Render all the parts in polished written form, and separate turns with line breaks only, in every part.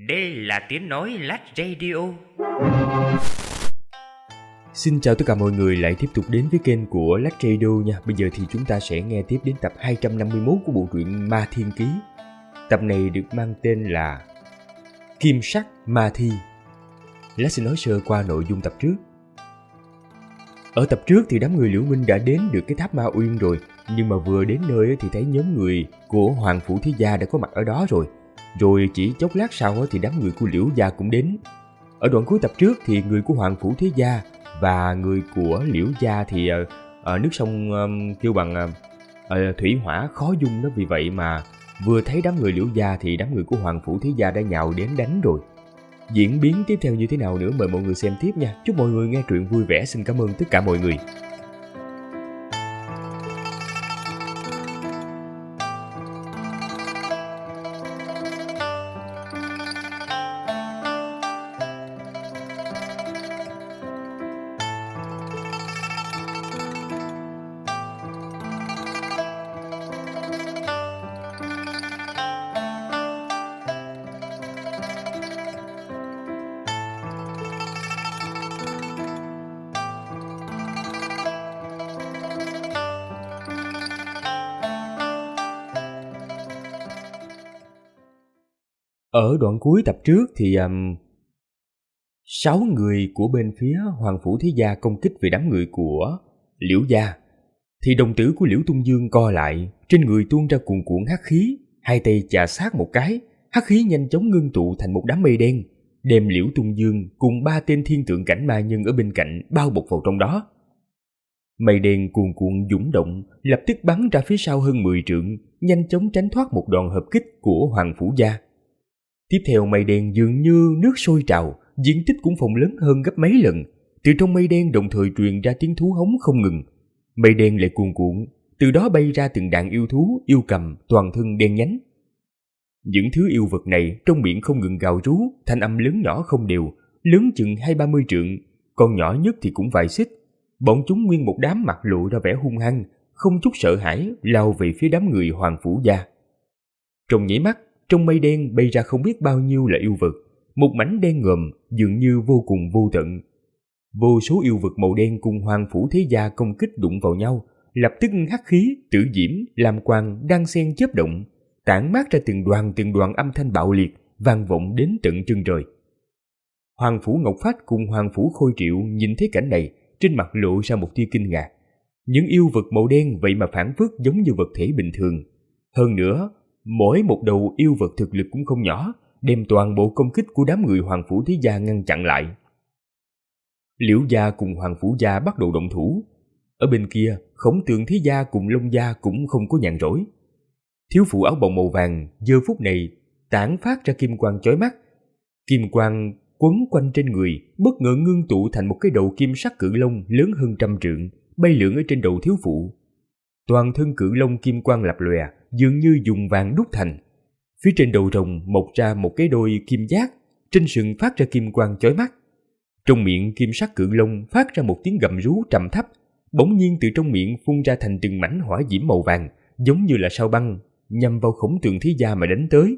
Đây là tiếng nói Lách Radio.
Xin chào tất cả mọi người lại tiếp tục đến với kênh của Lách Radio nha. Bây giờ thì chúng ta sẽ nghe tiếp đến tập 251 của bộ truyện Ma Thiên Ký. Tập này được mang tên là Kim Sắc Ma Thi. Lách sẽ nói sơ qua nội dung tập trước. Ở tập trước thì đám người Liễu Minh đã đến được cái tháp Ma Uyên rồi, nhưng mà vừa đến nơi thì thấy nhóm người của Hoàng Phủ Thế Gia đã có mặt ở đó rồi. Rồi chỉ chốc lát sau thì đám người của Liễu Gia cũng đến. Ở đoạn cuối tập trước thì người của Hoàng Phủ Thế Gia và người của Liễu Gia thì nước sông kêu bằng thủy hỏa khó dung đó, vì vậy mà vừa thấy đám người Liễu Gia thì đám người của Hoàng Phủ Thế Gia đã nhào đến đánh rồi. Diễn biến tiếp theo như thế nào nữa mời mọi người xem tiếp nha. Chúc mọi người nghe truyện vui vẻ. Xin cảm ơn tất cả mọi người. Ở đoạn cuối tập trước thì 6 người của bên phía Hoàng Phủ Thế Gia công kích về đám người của Liễu Gia. Thì đồng tử của Liễu Tung Dương co lại, trên người tuôn ra cuồn cuộn hắc khí, hai tay chà sát một cái, hắc khí nhanh chóng ngưng tụ thành một đám mây đen, đem Liễu Tung Dương cùng 3 tên thiên tượng cảnh ma nhân ở bên cạnh bao bọc vào trong đó. Mây đen cuồn cuộn dũng động, lập tức bắn ra phía sau hơn 10 trượng, nhanh chóng tránh thoát một đòn hợp kích của Hoàng Phủ Gia. Tiếp theo mây đen dường như nước sôi trào, diện tích cũng phồng lớn hơn gấp mấy lần. Từ trong mây đen đồng thời truyền ra tiếng thú hống không ngừng. Mây đen lại cuồn cuộn, từ đó bay ra từng đàn yêu thú, yêu cầm, toàn thân đen nhánh. Những thứ yêu vật này trong miệng không ngừng gào rú, thanh âm lớn nhỏ không đều, lớn chừng 20-30 trượng, còn nhỏ nhất thì cũng vài xích. Bọn chúng nguyên một đám mặt lộ ra vẻ hung hăng, không chút sợ hãi, lao về phía đám người Hoàng Phủ Gia. Trong nháy mắt, trong mây đen bay ra không biết bao nhiêu là yêu vật, một mảnh đen ngòm dường như vô cùng vô tận. Vô số yêu vật màu đen cùng Hoàng Phủ Thế Gia công kích đụng vào nhau, lập tức hắc khí, tử diễm, lam quang đan xen chớp động, tản mát ra từng đoàn âm thanh bạo liệt, vang vọng đến tận chân trời. Hoàng Phủ Ngọc Phách cùng Hoàng Phủ Khôi Triệu nhìn thấy cảnh này, trên mặt lộ ra một tia kinh ngạc. Những yêu vật màu đen vậy mà phảng phất giống như vật thể bình thường. Hơn nữa, mỗi một đầu yêu vật thực lực cũng không nhỏ, đem toàn bộ công kích của đám người Hoàng Phủ Thế Gia ngăn chặn lại. Liễu Gia cùng Hoàng Phủ Gia bắt đầu động thủ. Ở bên kia, Khổng Tường Thế Gia cùng Long Gia cũng không có nhàn rỗi. Thiếu phụ áo bào màu vàng giờ phút này tản phát ra kim quang chói mắt. Kim quang quấn quanh trên người, bất ngờ ngưng tụ thành một cái đầu kim sắc cự long lớn hơn 100 trượng, bay lượn ở trên đầu thiếu phụ. Toàn thân cự long kim quang lập lòe, dường như dùng vàng đúc thành. Phía trên đầu rồng mọc ra một cái đôi kim giác, trên sừng phát ra kim quang chói mắt. Trong miệng kim sắc cự long phát ra một tiếng gầm rú trầm thấp, bỗng nhiên từ trong miệng phun ra thành từng mảnh hỏa diễm màu vàng, giống như là sao băng, nhằm vào Khổng Tường Thế Gia mà đánh tới.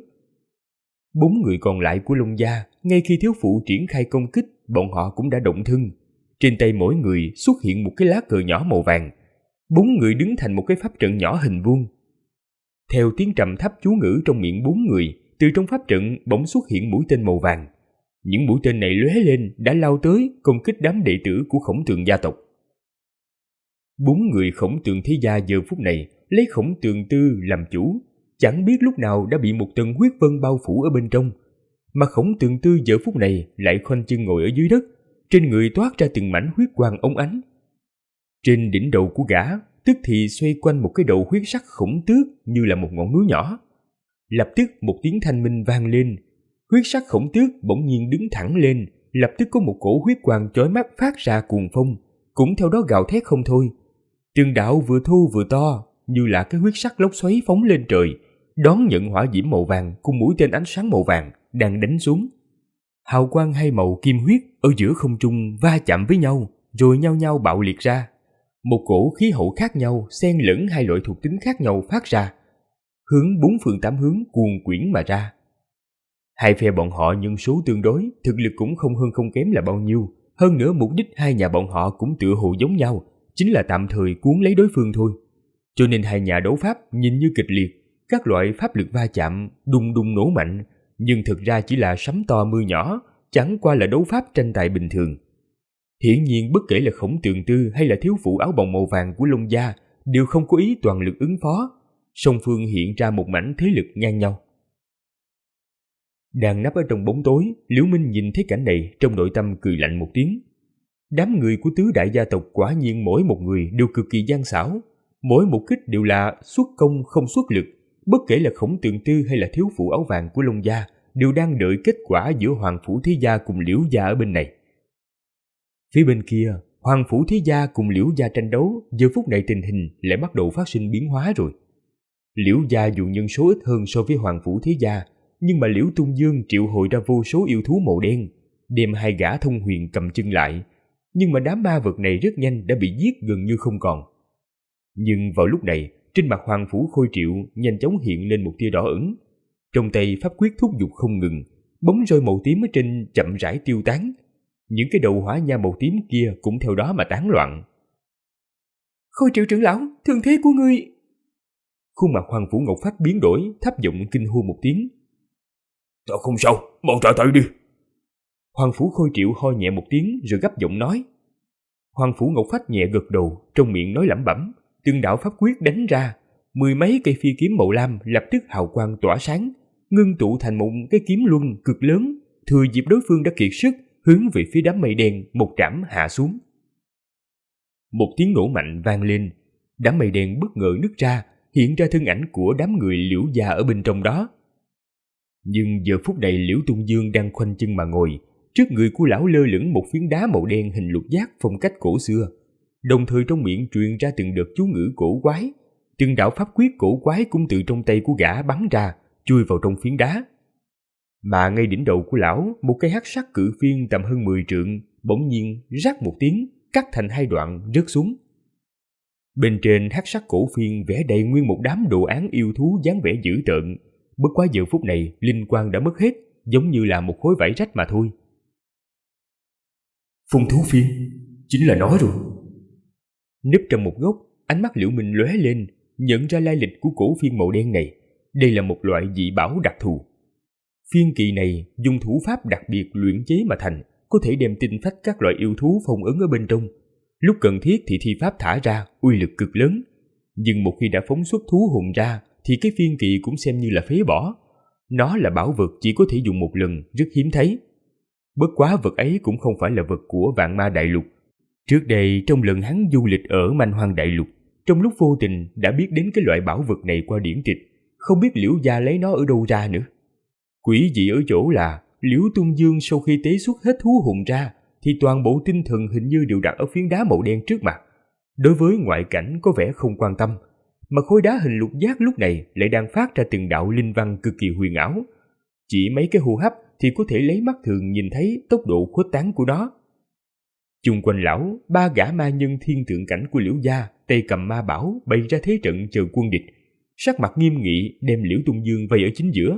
4 người còn lại của Long Gia, ngay khi thiếu phụ triển khai công kích, bọn họ cũng đã động thân. Trên tay mỗi người xuất hiện một cái lá cờ nhỏ màu vàng. 4 người đứng thành một cái pháp trận nhỏ hình vuông. Theo tiếng trầm thấp chú ngữ trong miệng 4 người, từ trong pháp trận bỗng xuất hiện mũi tên màu vàng. Những mũi tên này lóe lên đã lao tới công kích đám đệ tử của Khổng Tường gia tộc. 4 người Khổng Tường Thế Gia giờ phút này lấy Khổng Tường Tư làm chủ, chẳng biết lúc nào đã bị một tầng huyết vân bao phủ ở bên trong. Mà Khổng Tường Tư giờ phút này lại khoanh chân ngồi ở dưới đất, trên người toát ra từng mảnh huyết quang óng ánh. Trên đỉnh đầu của gã tức thì xoay quanh một cái đầu huyết sắc khổng tước như là một ngọn núi nhỏ. Lập tức một tiếng thanh minh vang lên, huyết sắc khổng tước bỗng nhiên đứng thẳng lên, lập tức có một cổ huyết quang chói mắt phát ra cuồng phong, cũng theo đó gào thét không thôi. Từng đạo vừa thô vừa to, như là cái huyết sắc lốc xoáy phóng lên trời, đón nhận hỏa diễm màu vàng cùng mũi tên ánh sáng màu vàng đang đánh xuống. Hào quang hai màu kim huyết ở giữa không trung va chạm với nhau, rồi nhau nhau bạo liệt ra. Một cổ khí hậu khác nhau xen lẫn hai loại thuộc tính khác nhau phát ra, hướng 4 phương 8 hướng cuồn quyển mà ra. Hai phe bọn họ nhân số tương đối, thực lực cũng không hơn không kém là bao nhiêu. Hơn nữa mục đích hai nhà bọn họ cũng tựa hồ giống nhau, chính là tạm thời cuốn lấy đối phương thôi. Cho nên hai nhà đấu pháp nhìn như kịch liệt, các loại pháp lực va chạm, đùng đùng nổ mạnh, nhưng thực ra chỉ là sấm to mưa nhỏ, chẳng qua là đấu pháp tranh tài bình thường. Hiển nhiên bất kể là Khổng Tường Tư hay là thiếu phụ áo bồng màu vàng của Long gia đều không có ý toàn lực ứng phó, song phương hiện ra một mảnh thế lực ngang nhau. Đang nấp ở trong bóng tối, Liễu Minh nhìn thấy cảnh này trong nội tâm cười lạnh một tiếng. Đám người của tứ đại gia tộc quả nhiên mỗi một người đều cực kỳ gian xảo, mỗi một kích đều là xuất công không xuất lực. Bất kể là Khổng Tường Tư hay là thiếu phụ áo vàng của Long gia đều đang đợi kết quả giữa Hoàng Phủ Thế Gia cùng Liễu gia ở bên này. Phía bên kia, Hoàng Phủ Thế Gia cùng Liễu gia tranh đấu, giờ phút này tình hình lại bắt đầu phát sinh biến hóa rồi. Liễu gia dù nhân số ít hơn so với Hoàng Phủ Thế Gia, nhưng mà Liễu Tung Dương triệu hồi ra vô số yêu thú màu đen, đem hai gã thông huyền cầm chân lại, nhưng mà đám ma vật này rất nhanh đã bị giết gần như không còn. Nhưng vào lúc này, trên mặt Hoàng Phủ Khôi Triệu nhanh chóng hiện lên một tia đỏ ửng, trong tay pháp quyết thúc giục không ngừng, bóng roi màu tím ở trên chậm rãi tiêu tán, những cái đầu hỏa nha màu tím kia cũng theo đó mà tán loạn. Khôi Triệu trưởng lão, thương thế của ngươi. Khuôn mặt Hoàng Phủ Ngọc Phách biến đổi, thấp giọng kinh hô một tiếng.
Ta không sao, mau trả tay đi.
Hoàng Phủ Khôi Triệu ho nhẹ một tiếng rồi gấp giọng nói. Hoàng Phủ Ngọc Phách nhẹ gật đầu, trong miệng nói lẩm bẩm, từng đạo pháp quyết đánh ra, mười mấy cây phi kiếm màu lam lập tức hào quang tỏa sáng, ngưng tụ thành một cái kiếm luân cực lớn, thừa dịp đối phương đã kiệt sức, hướng về phía đám mây đen một trảm hạ xuống. Một tiếng nổ mạnh vang lên, đám mây đen bất ngờ nứt ra, hiện ra thân ảnh của đám người Liễu gia ở bên trong đó. Nhưng giờ phút này Liễu Tung Dương đang khoanh chân mà ngồi, trước người của lão lơ lửng một phiến đá màu đen hình lục giác phong cách cổ xưa, đồng thời trong miệng truyền ra từng đợt chú ngữ cổ quái, từng đạo pháp quyết cổ quái cũng từ trong tay của gã bắn ra, chui vào trong phiến đá. Mà ngay đỉnh đầu của lão, một cây hắc sắc cự phiên tầm hơn 10 trượng, bỗng nhiên rắc một tiếng, cắt thành hai đoạn rớt xuống. Bên trên hắc sắc cổ phiên vẽ đầy nguyên một đám đồ án yêu thú dáng vẻ dữ tợn, bất quá giờ phút này linh quang đã mất hết, giống như là một khối vải rách mà thôi.
Phong thú phiên, chính là nó rồi.
Núp trong một góc, ánh mắt Liễu Minh lóe lên, nhận ra lai lịch của cổ phiên màu đen này. Đây là một loại dị bảo đặc thù. Phiên kỳ này dùng thủ pháp đặc biệt luyện chế mà thành, có thể đem tinh phách các loại yêu thú phong ấn ở bên trong. Lúc cần thiết thì thi pháp thả ra, uy lực cực lớn. Nhưng một khi đã phóng xuất thú hồn ra, thì cái phiên kỳ cũng xem như là phế bỏ. Nó là bảo vật chỉ có thể dùng một lần, rất hiếm thấy. Bất quá vật ấy cũng không phải là vật của Vạn Ma Đại Lục. Trước đây trong lần hắn du lịch ở Manh Hoang Đại Lục, trong lúc vô tình đã biết đến cái loại bảo vật này qua điển tịch, không biết Liễu gia lấy nó ở đâu ra nữa. Quỷ dị ở chỗ là Liễu Tung Dương sau khi tế xuất hết thú hồn ra, thì toàn bộ tinh thần hình như đều đặt ở phiến đá màu đen trước mặt. Đối với ngoại cảnh có vẻ không quan tâm, mà khối đá hình lục giác lúc này lại đang phát ra từng đạo linh văn cực kỳ huyền ảo. Chỉ mấy cái hô hấp thì có thể lấy mắt thường nhìn thấy tốc độ khuếch tán của nó. Chung quanh lão, ba gã ma nhân thiên tượng cảnh của Liễu gia tay cầm ma bảo bày ra thế trận chờ quân địch, sắc mặt nghiêm nghị đem Liễu Tung Dương vây ở chính giữa.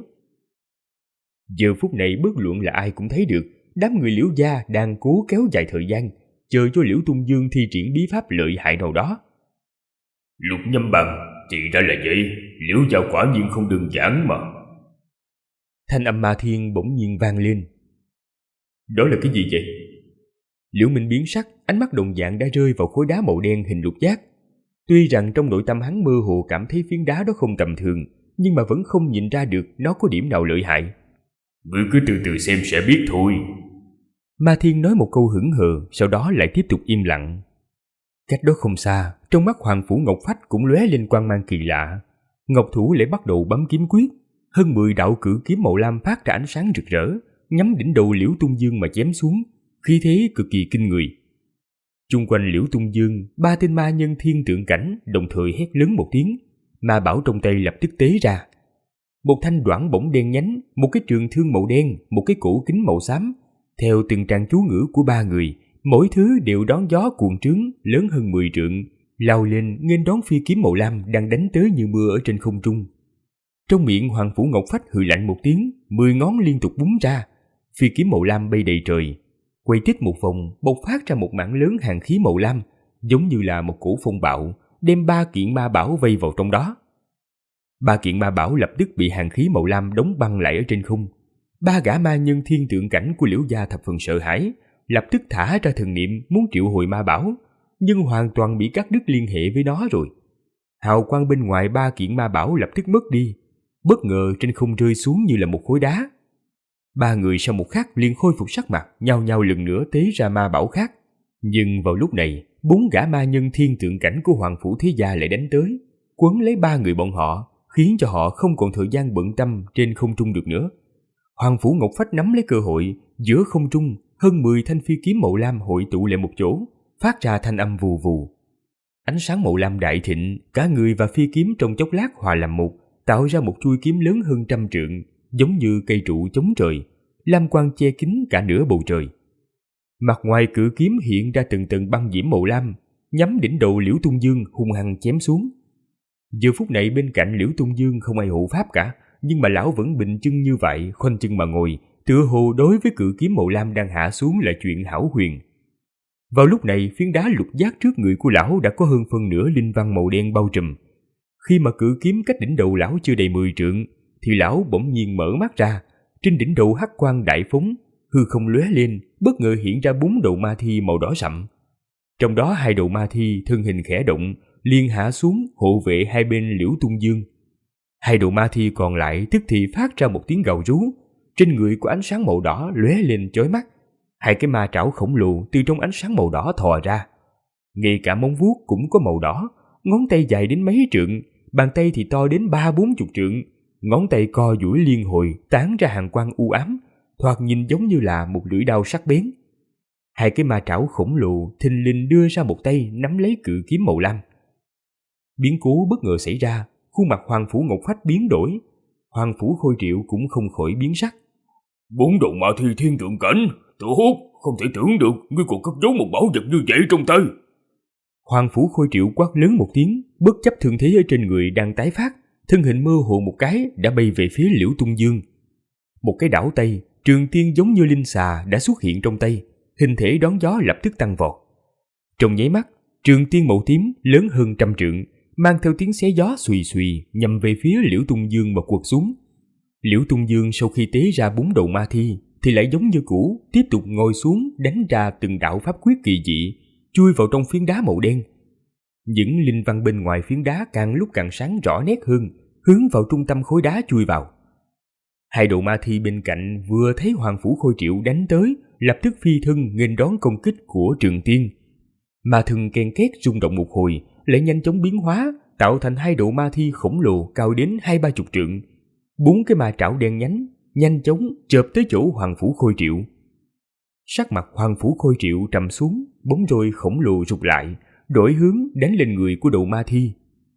Giờ phút này bất luận là ai cũng thấy được, đám người Liễu gia đang cố kéo dài thời gian, chờ cho Liễu Tung Dương thi triển bí pháp lợi hại nào đó.
Lục Nhâm Bằng, thì ra là vậy, Liễu gia quả nhiên không đơn giản mà.
Thanh âm ma thiên bỗng nhiên vang lên. Đó là cái gì vậy? Liễu Minh biến sắc, ánh mắt đồng dạng đã rơi vào khối đá màu đen hình lục giác. Tuy rằng trong nội tâm hắn mơ hồ cảm thấy phiến đá đó không tầm thường, nhưng mà vẫn không nhìn ra được nó có điểm nào lợi hại.
Ngươi cứ từ từ xem sẽ biết thôi.
Ma Thiên nói một câu hững hờ, sau đó lại tiếp tục im lặng. Cách đó không xa, trong mắt Hoàng Phủ Ngọc Phách cũng lóe lên quang mang kỳ lạ. Ngọc thủ lại bắt đầu bấm kiếm quyết, hơn 10 đạo cử kiếm màu lam phát ra ánh sáng rực rỡ, nhắm đỉnh đầu Liễu Tung Dương mà chém xuống, khí thế cực kỳ kinh người. Chung quanh Liễu Tung Dương, ba tên ma nhân thiên tượng cảnh đồng thời hét lớn một tiếng, ma bảo trong tay lập tức tế ra. Một thanh đoản bổng đen nhánh, một cái trường thương màu đen, một cái cổ kính màu xám, theo từng tràng chú ngữ của ba người, mỗi thứ đều đón gió cuồng trướng lớn hơn 10 trượng, lao lên nghênh đón phi kiếm màu lam đang đánh tới như mưa ở trên không trung. Trong miệng Hoàng Phủ Ngọc Phách hừ lạnh một tiếng, 10 ngón liên tục búng ra, phi kiếm màu lam bay đầy trời, quay tít một vòng, bộc phát ra một mảng lớn hàn khí màu lam, giống như là một cổ phong bạo, đem 3 kiện ma bảo vây vào trong đó. 3 kiện ma bảo lập tức bị hàn khí màu lam đóng băng lại ở trên không. 3 gã ma nhân thiên tượng cảnh của Liễu gia thập phần sợ hãi, lập tức thả ra thần niệm muốn triệu hồi ma bảo, nhưng hoàn toàn bị cắt đứt liên hệ với nó rồi. Hào quang bên ngoài 3 kiện ma bảo lập tức mất đi, bất ngờ trên không rơi xuống như là một khối đá. 3 người sau một khắc liền khôi phục sắc mặt, nhao nhao lần nữa tế ra ma bảo khác. Nhưng vào lúc này, 4 gã ma nhân thiên tượng cảnh của Hoàng Phủ Thế Gia lại đánh tới, quấn lấy 3 người bọn họ, khiến cho họ không còn thời gian bận tâm trên không trung được nữa. Hoàng Phủ Ngọc Phách nắm lấy cơ hội, giữa không trung, hơn 10 thanh phi kiếm màu lam hội tụ lại một chỗ, phát ra thanh âm vù vù. Ánh sáng màu lam đại thịnh, cả người và phi kiếm trong chốc lát hòa làm một, tạo ra một chuôi kiếm lớn hơn 100 trượng, giống như cây trụ chống trời, lam quang che kín cả nửa bầu trời. Mặt ngoài cự kiếm hiện ra từng tầng băng diễm màu lam, nhắm đỉnh đầu Liễu Tung Dương hung hăng chém xuống. Giờ phút này bên cạnh Liễu Tung Dương không ai hộ pháp cả, nhưng mà lão vẫn bình chân như vậy, khoanh chân mà ngồi, tựa hồ đối với cự kiếm màu lam đang hạ xuống là chuyện hão huyền. Vào lúc này, phiến đá lục giác trước người của lão đã có hơn phân nửa linh văn màu đen bao trùm. Khi mà cự kiếm cách đỉnh đầu lão chưa đầy 10 trượng, thì lão bỗng nhiên mở mắt ra, trên đỉnh đầu hắc quang đại phóng, hư không lóe lên, bất ngờ hiện ra 4 đầu ma thi màu đỏ sậm. Trong đó 2 đầu ma thi thân hình khẽ động, liền hạ xuống hộ vệ hai bên Liễu Tung Dương. 2 đầu ma thi còn lại tức thì phát ra một tiếng gào rú, trên người có ánh sáng màu đỏ lóe lên chói mắt. 2 cái ma trảo khổng lồ từ trong ánh sáng màu đỏ thò ra. Ngay cả móng vuốt cũng có màu đỏ, ngón tay dài đến mấy trượng, bàn tay thì to đến 30-40 trượng, ngón tay co duỗi liên hồi tán ra hàn quang u ám, thoạt nhìn giống như là một lưỡi đao sắc bén. 2 cái ma trảo khổng lồ thình lình đưa ra một tay nắm lấy cự kiếm màu lam. Biến cố bất ngờ xảy ra, khuôn mặt Hoàng Phủ Ngọc Phách biến đổi, Hoàng Phủ Khôi Triệu cũng không khỏi biến sắc.
4 đầu ma thi thiên tượng cảnh, Tiểu Hút, không thể tưởng được ngươi còn cất giấu một bảo vật như vậy trong tay.
Hoàng Phủ Khôi Triệu quát lớn một tiếng, bất chấp thương thế ở trên người đang tái phát, thân hình mơ hồ một cái đã bay về phía Liễu Tung Dương. Một cái đảo tay, trường tiên giống như linh xà đã xuất hiện trong tay, hình thể đón gió lập tức tăng vọt. Trong nháy mắt, trường tiên màu tím lớn hơn 100 trượng, mang theo tiếng xé gió xùy xùy nhằm về phía Liễu Tung Dương mà quật xuống. Liễu Tung Dương sau khi tế ra 4 đầu ma thi thì lại giống như cũ, tiếp tục ngồi xuống đánh ra từng đạo pháp quyết kỳ dị, chui vào trong phiến đá màu đen. Những linh văn bên ngoài phiến đá càng lúc càng sáng rõ nét hơn, hướng vào trung tâm khối đá chui vào. 2 đầu ma thi bên cạnh vừa thấy Hoàng Phủ Khôi Triệu đánh tới, lập tức phi thân nghênh đón công kích của Trường Tiên. Ma thân ken két rung động một hồi, lại nhanh chóng biến hóa, tạo thành 2 đầu ma thi khổng lồ cao đến 20-30 trượng. 4 cái ma trảo đen nhánh nhanh chóng chộp tới chỗ Hoàng Phủ Khôi Triệu. Sắc mặt Hoàng Phủ Khôi Triệu trầm xuống, bóng roi khổng lồ rụt lại, đổi hướng đánh lên người của đầu ma thi.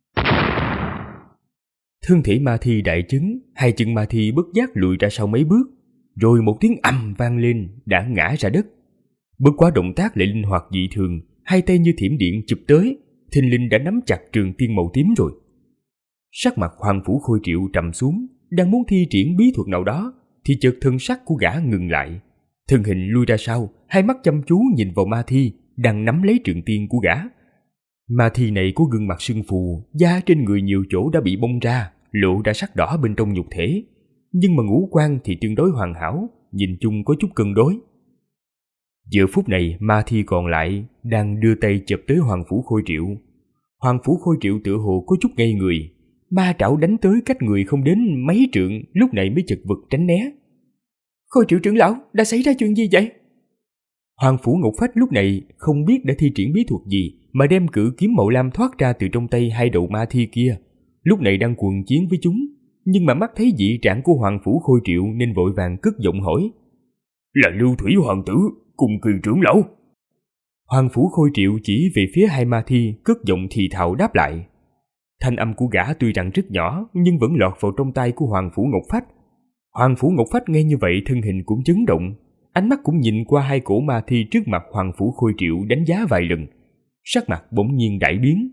Thân thể ma thi đại chấn, 2 chân ma thi bất giác lùi ra sau mấy bước, rồi một tiếng ầm vang lên đã ngã ra đất. Bất quá động tác lại linh hoạt dị thường, 2 tay như thiểm điện chụp tới, thình lình đã nắm chặt trường tiên màu tím rồi. Sắc mặt Hoàng Phủ Khôi Triệu trầm xuống, đang muốn thi triển bí thuật nào đó thì chợt thân sắc của gã ngừng lại, thân hình lui ra sau, 2 mắt chăm chú nhìn vào ma thi đang nắm lấy trường tiên của gã. Ma thi này có gương mặt sưng phù, da trên người nhiều chỗ đã bị bong ra, lộ ra sắc đỏ bên trong nhục thể, nhưng mà ngũ quan thì tương đối hoàn hảo, nhìn chung có chút cân đối. Giờ phút này ma thi còn lại đang đưa tay chụp tới Hoàng Phủ Khôi Triệu. Hoàng Phủ Khôi Triệu tựa hồ có chút ngây người, ma trảo đánh tới cách người không đến mấy trượng, lúc này mới chật vật tránh né. Khôi Triệu trưởng lão, đã xảy ra chuyện gì vậy? Hoàng Phủ Ngọc Phách lúc này không biết đã thi triển bí thuật gì mà đem cự kiếm màu lam thoát ra từ trong tay 2 đầu ma thi kia, lúc này đang cuồng chiến với chúng, nhưng mà mắt thấy dị trạng của Hoàng Phủ Khôi Triệu nên vội vàng cất giọng hỏi.
Là Lưu Thủy Hoàng tử, cùng Kỳ trưởng lão.
Hoàng Phủ Khôi Triệu chỉ về phía 2 ma thi, cất giọng thì thào đáp lại. Thanh âm của gã tuy rằng rất nhỏ nhưng vẫn lọt vào trong tai của Hoàng Phủ Ngọc Phách. Hoàng Phủ Ngọc Phách nghe như vậy thân hình cũng chấn động, ánh mắt cũng nhìn qua 2 cổ ma thi trước mặt Hoàng Phủ Khôi Triệu đánh giá vài lần, sắc mặt bỗng nhiên đại biến.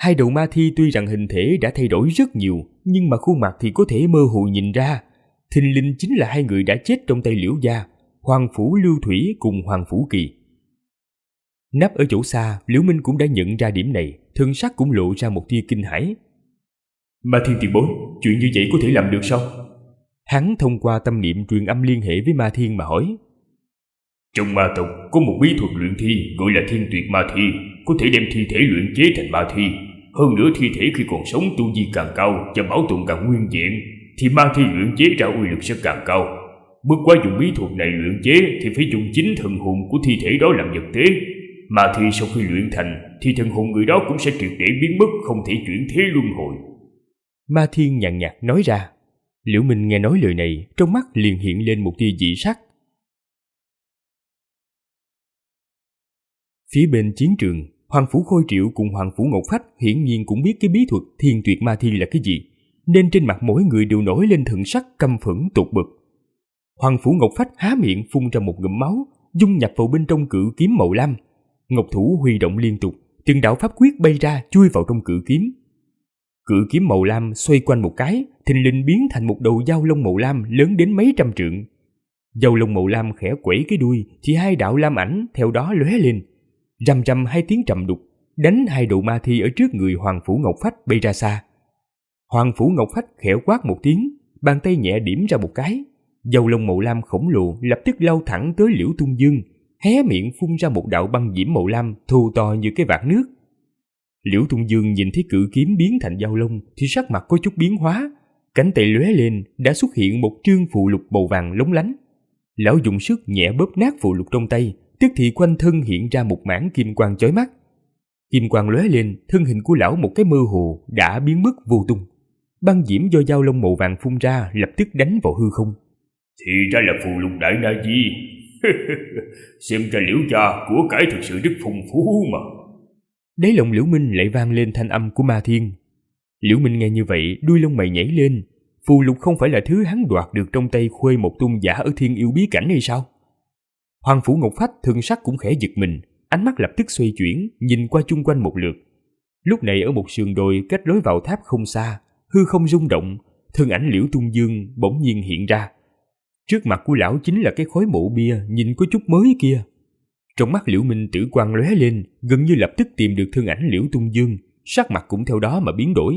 Hai đầu ma thi tuy rằng hình thể đã thay đổi rất nhiều, nhưng mà khuôn mặt thì có thể mơ hồ nhìn ra. Thình lình chính là hai người đã chết trong tay Liễu gia, Hoàng Phủ Lưu Thủy cùng Hoàng Phủ Kỳ. Nấp ở chỗ xa, Liễu Minh cũng đã nhận ra điểm này, thân sắc cũng lộ ra một tia kinh hãi. Ma Thiên tiền bối, chuyện như vậy có thể làm được sao? Hắn thông qua tâm niệm truyền âm liên hệ với Ma Thiên mà hỏi.
Trong ma tộc có một bí thuật luyện thi gọi là Thiên Tuyệt Ma Thi, có thể đem thi thể luyện chế thành ma thi. Hơn nữa thi thể khi còn sống tu vi càng cao và bảo tồn càng nguyên vẹn, thì ma thi luyện chế ra uy lực sẽ càng cao. Bất quá dùng bí thuật này luyện chế thì phải dùng chính thần hồn của thi thể đó làm vật tế. Ma thi sau khi luyện thành thì thần hồn người đó cũng sẽ triệt để biến mất, không thể chuyển thế luân hồi.
Ma Thiên nhàn nhạt nói ra. Liễu Minh nghe nói lời này, trong mắt liền hiện lên một tia dị sắc. Phía bên chiến trường, Hoàng Phủ Khôi Triệu cùng Hoàng Phủ Ngọc Phách hiển nhiên cũng biết cái bí thuật Thiên Tuyệt Ma Thi là cái gì, nên trên mặt mỗi người đều nổi lên thần sắc căm phẫn tột bực. Hoàng Phủ Ngọc Phách há miệng phun ra một ngụm máu, dung nhập vào bên trong cự kiếm màu lam. Ngọc thủ huy động liên tục, từng đạo pháp quyết bay ra chui vào trong cự kiếm. Cự kiếm màu lam xoay quanh một cái, thình lình biến thành một đầu dao lông màu lam lớn đến mấy trăm trượng. Dao lông màu lam khẽ quẩy cái đuôi, thì hai đạo lam ảnh theo đó lóe lên. Rầm rầm hai tiếng trầm đục, đánh hai đầu ma thi ở trước người Hoàng Phủ Ngọc Phách bay ra xa. Hoàng Phủ Ngọc Phách khẽ quát một tiếng, bàn tay nhẹ điểm ra một cái, dao lông màu lam khổng lồ lập tức lao thẳng tới Liễu Tung Dương, hé miệng phun ra một đạo băng diễm màu lam thô to như cái vạc nước. Liễu Tung Dương nhìn thấy cự kiếm biến thành dao lông thì sắc mặt có chút biến hóa, cánh tay lóe lên đã xuất hiện một trương phù lục màu vàng lóng lánh. Lão dùng sức nhẹ bóp nát phù lục trong tay, tức thì quanh thân hiện ra một mảng kim quang chói mắt. Kim quang lóe lên, thân hình của lão một cái mơ hồ đã biến mất vô tung. Băng diễm do dao lông màu vàng phun ra lập tức đánh vào hư không.
Thì ra là phù lục đại na di. Xem ra Liễu gia của cải thực sự rất phong phú mà.
Đáy lòng Liễu Minh lại vang lên thanh âm của Ma Thiên. Liễu Minh nghe như vậy, đuôi lông mày nhảy lên. Phù lục không phải là thứ hắn đoạt được trong tay Khuê một tôn giả ở Thiên Yêu bí cảnh hay sao? Hoàng Phủ Ngọc Phách thân sắc cũng khẽ giật mình, ánh mắt lập tức xoay chuyển, nhìn qua chung quanh một lượt. Lúc này ở một sườn đồi cách lối vào tháp không xa, hư không rung động, thân ảnh Liễu Tung Dương bỗng nhiên hiện ra. Trước mặt của lão chính là cái khối mộ bia nhìn có chút mới kia. Trong mắt Liễu Minh tử quang lóe lên, gần như lập tức tìm được thân ảnh Liễu Tung Dương, sắc mặt cũng theo đó mà biến đổi.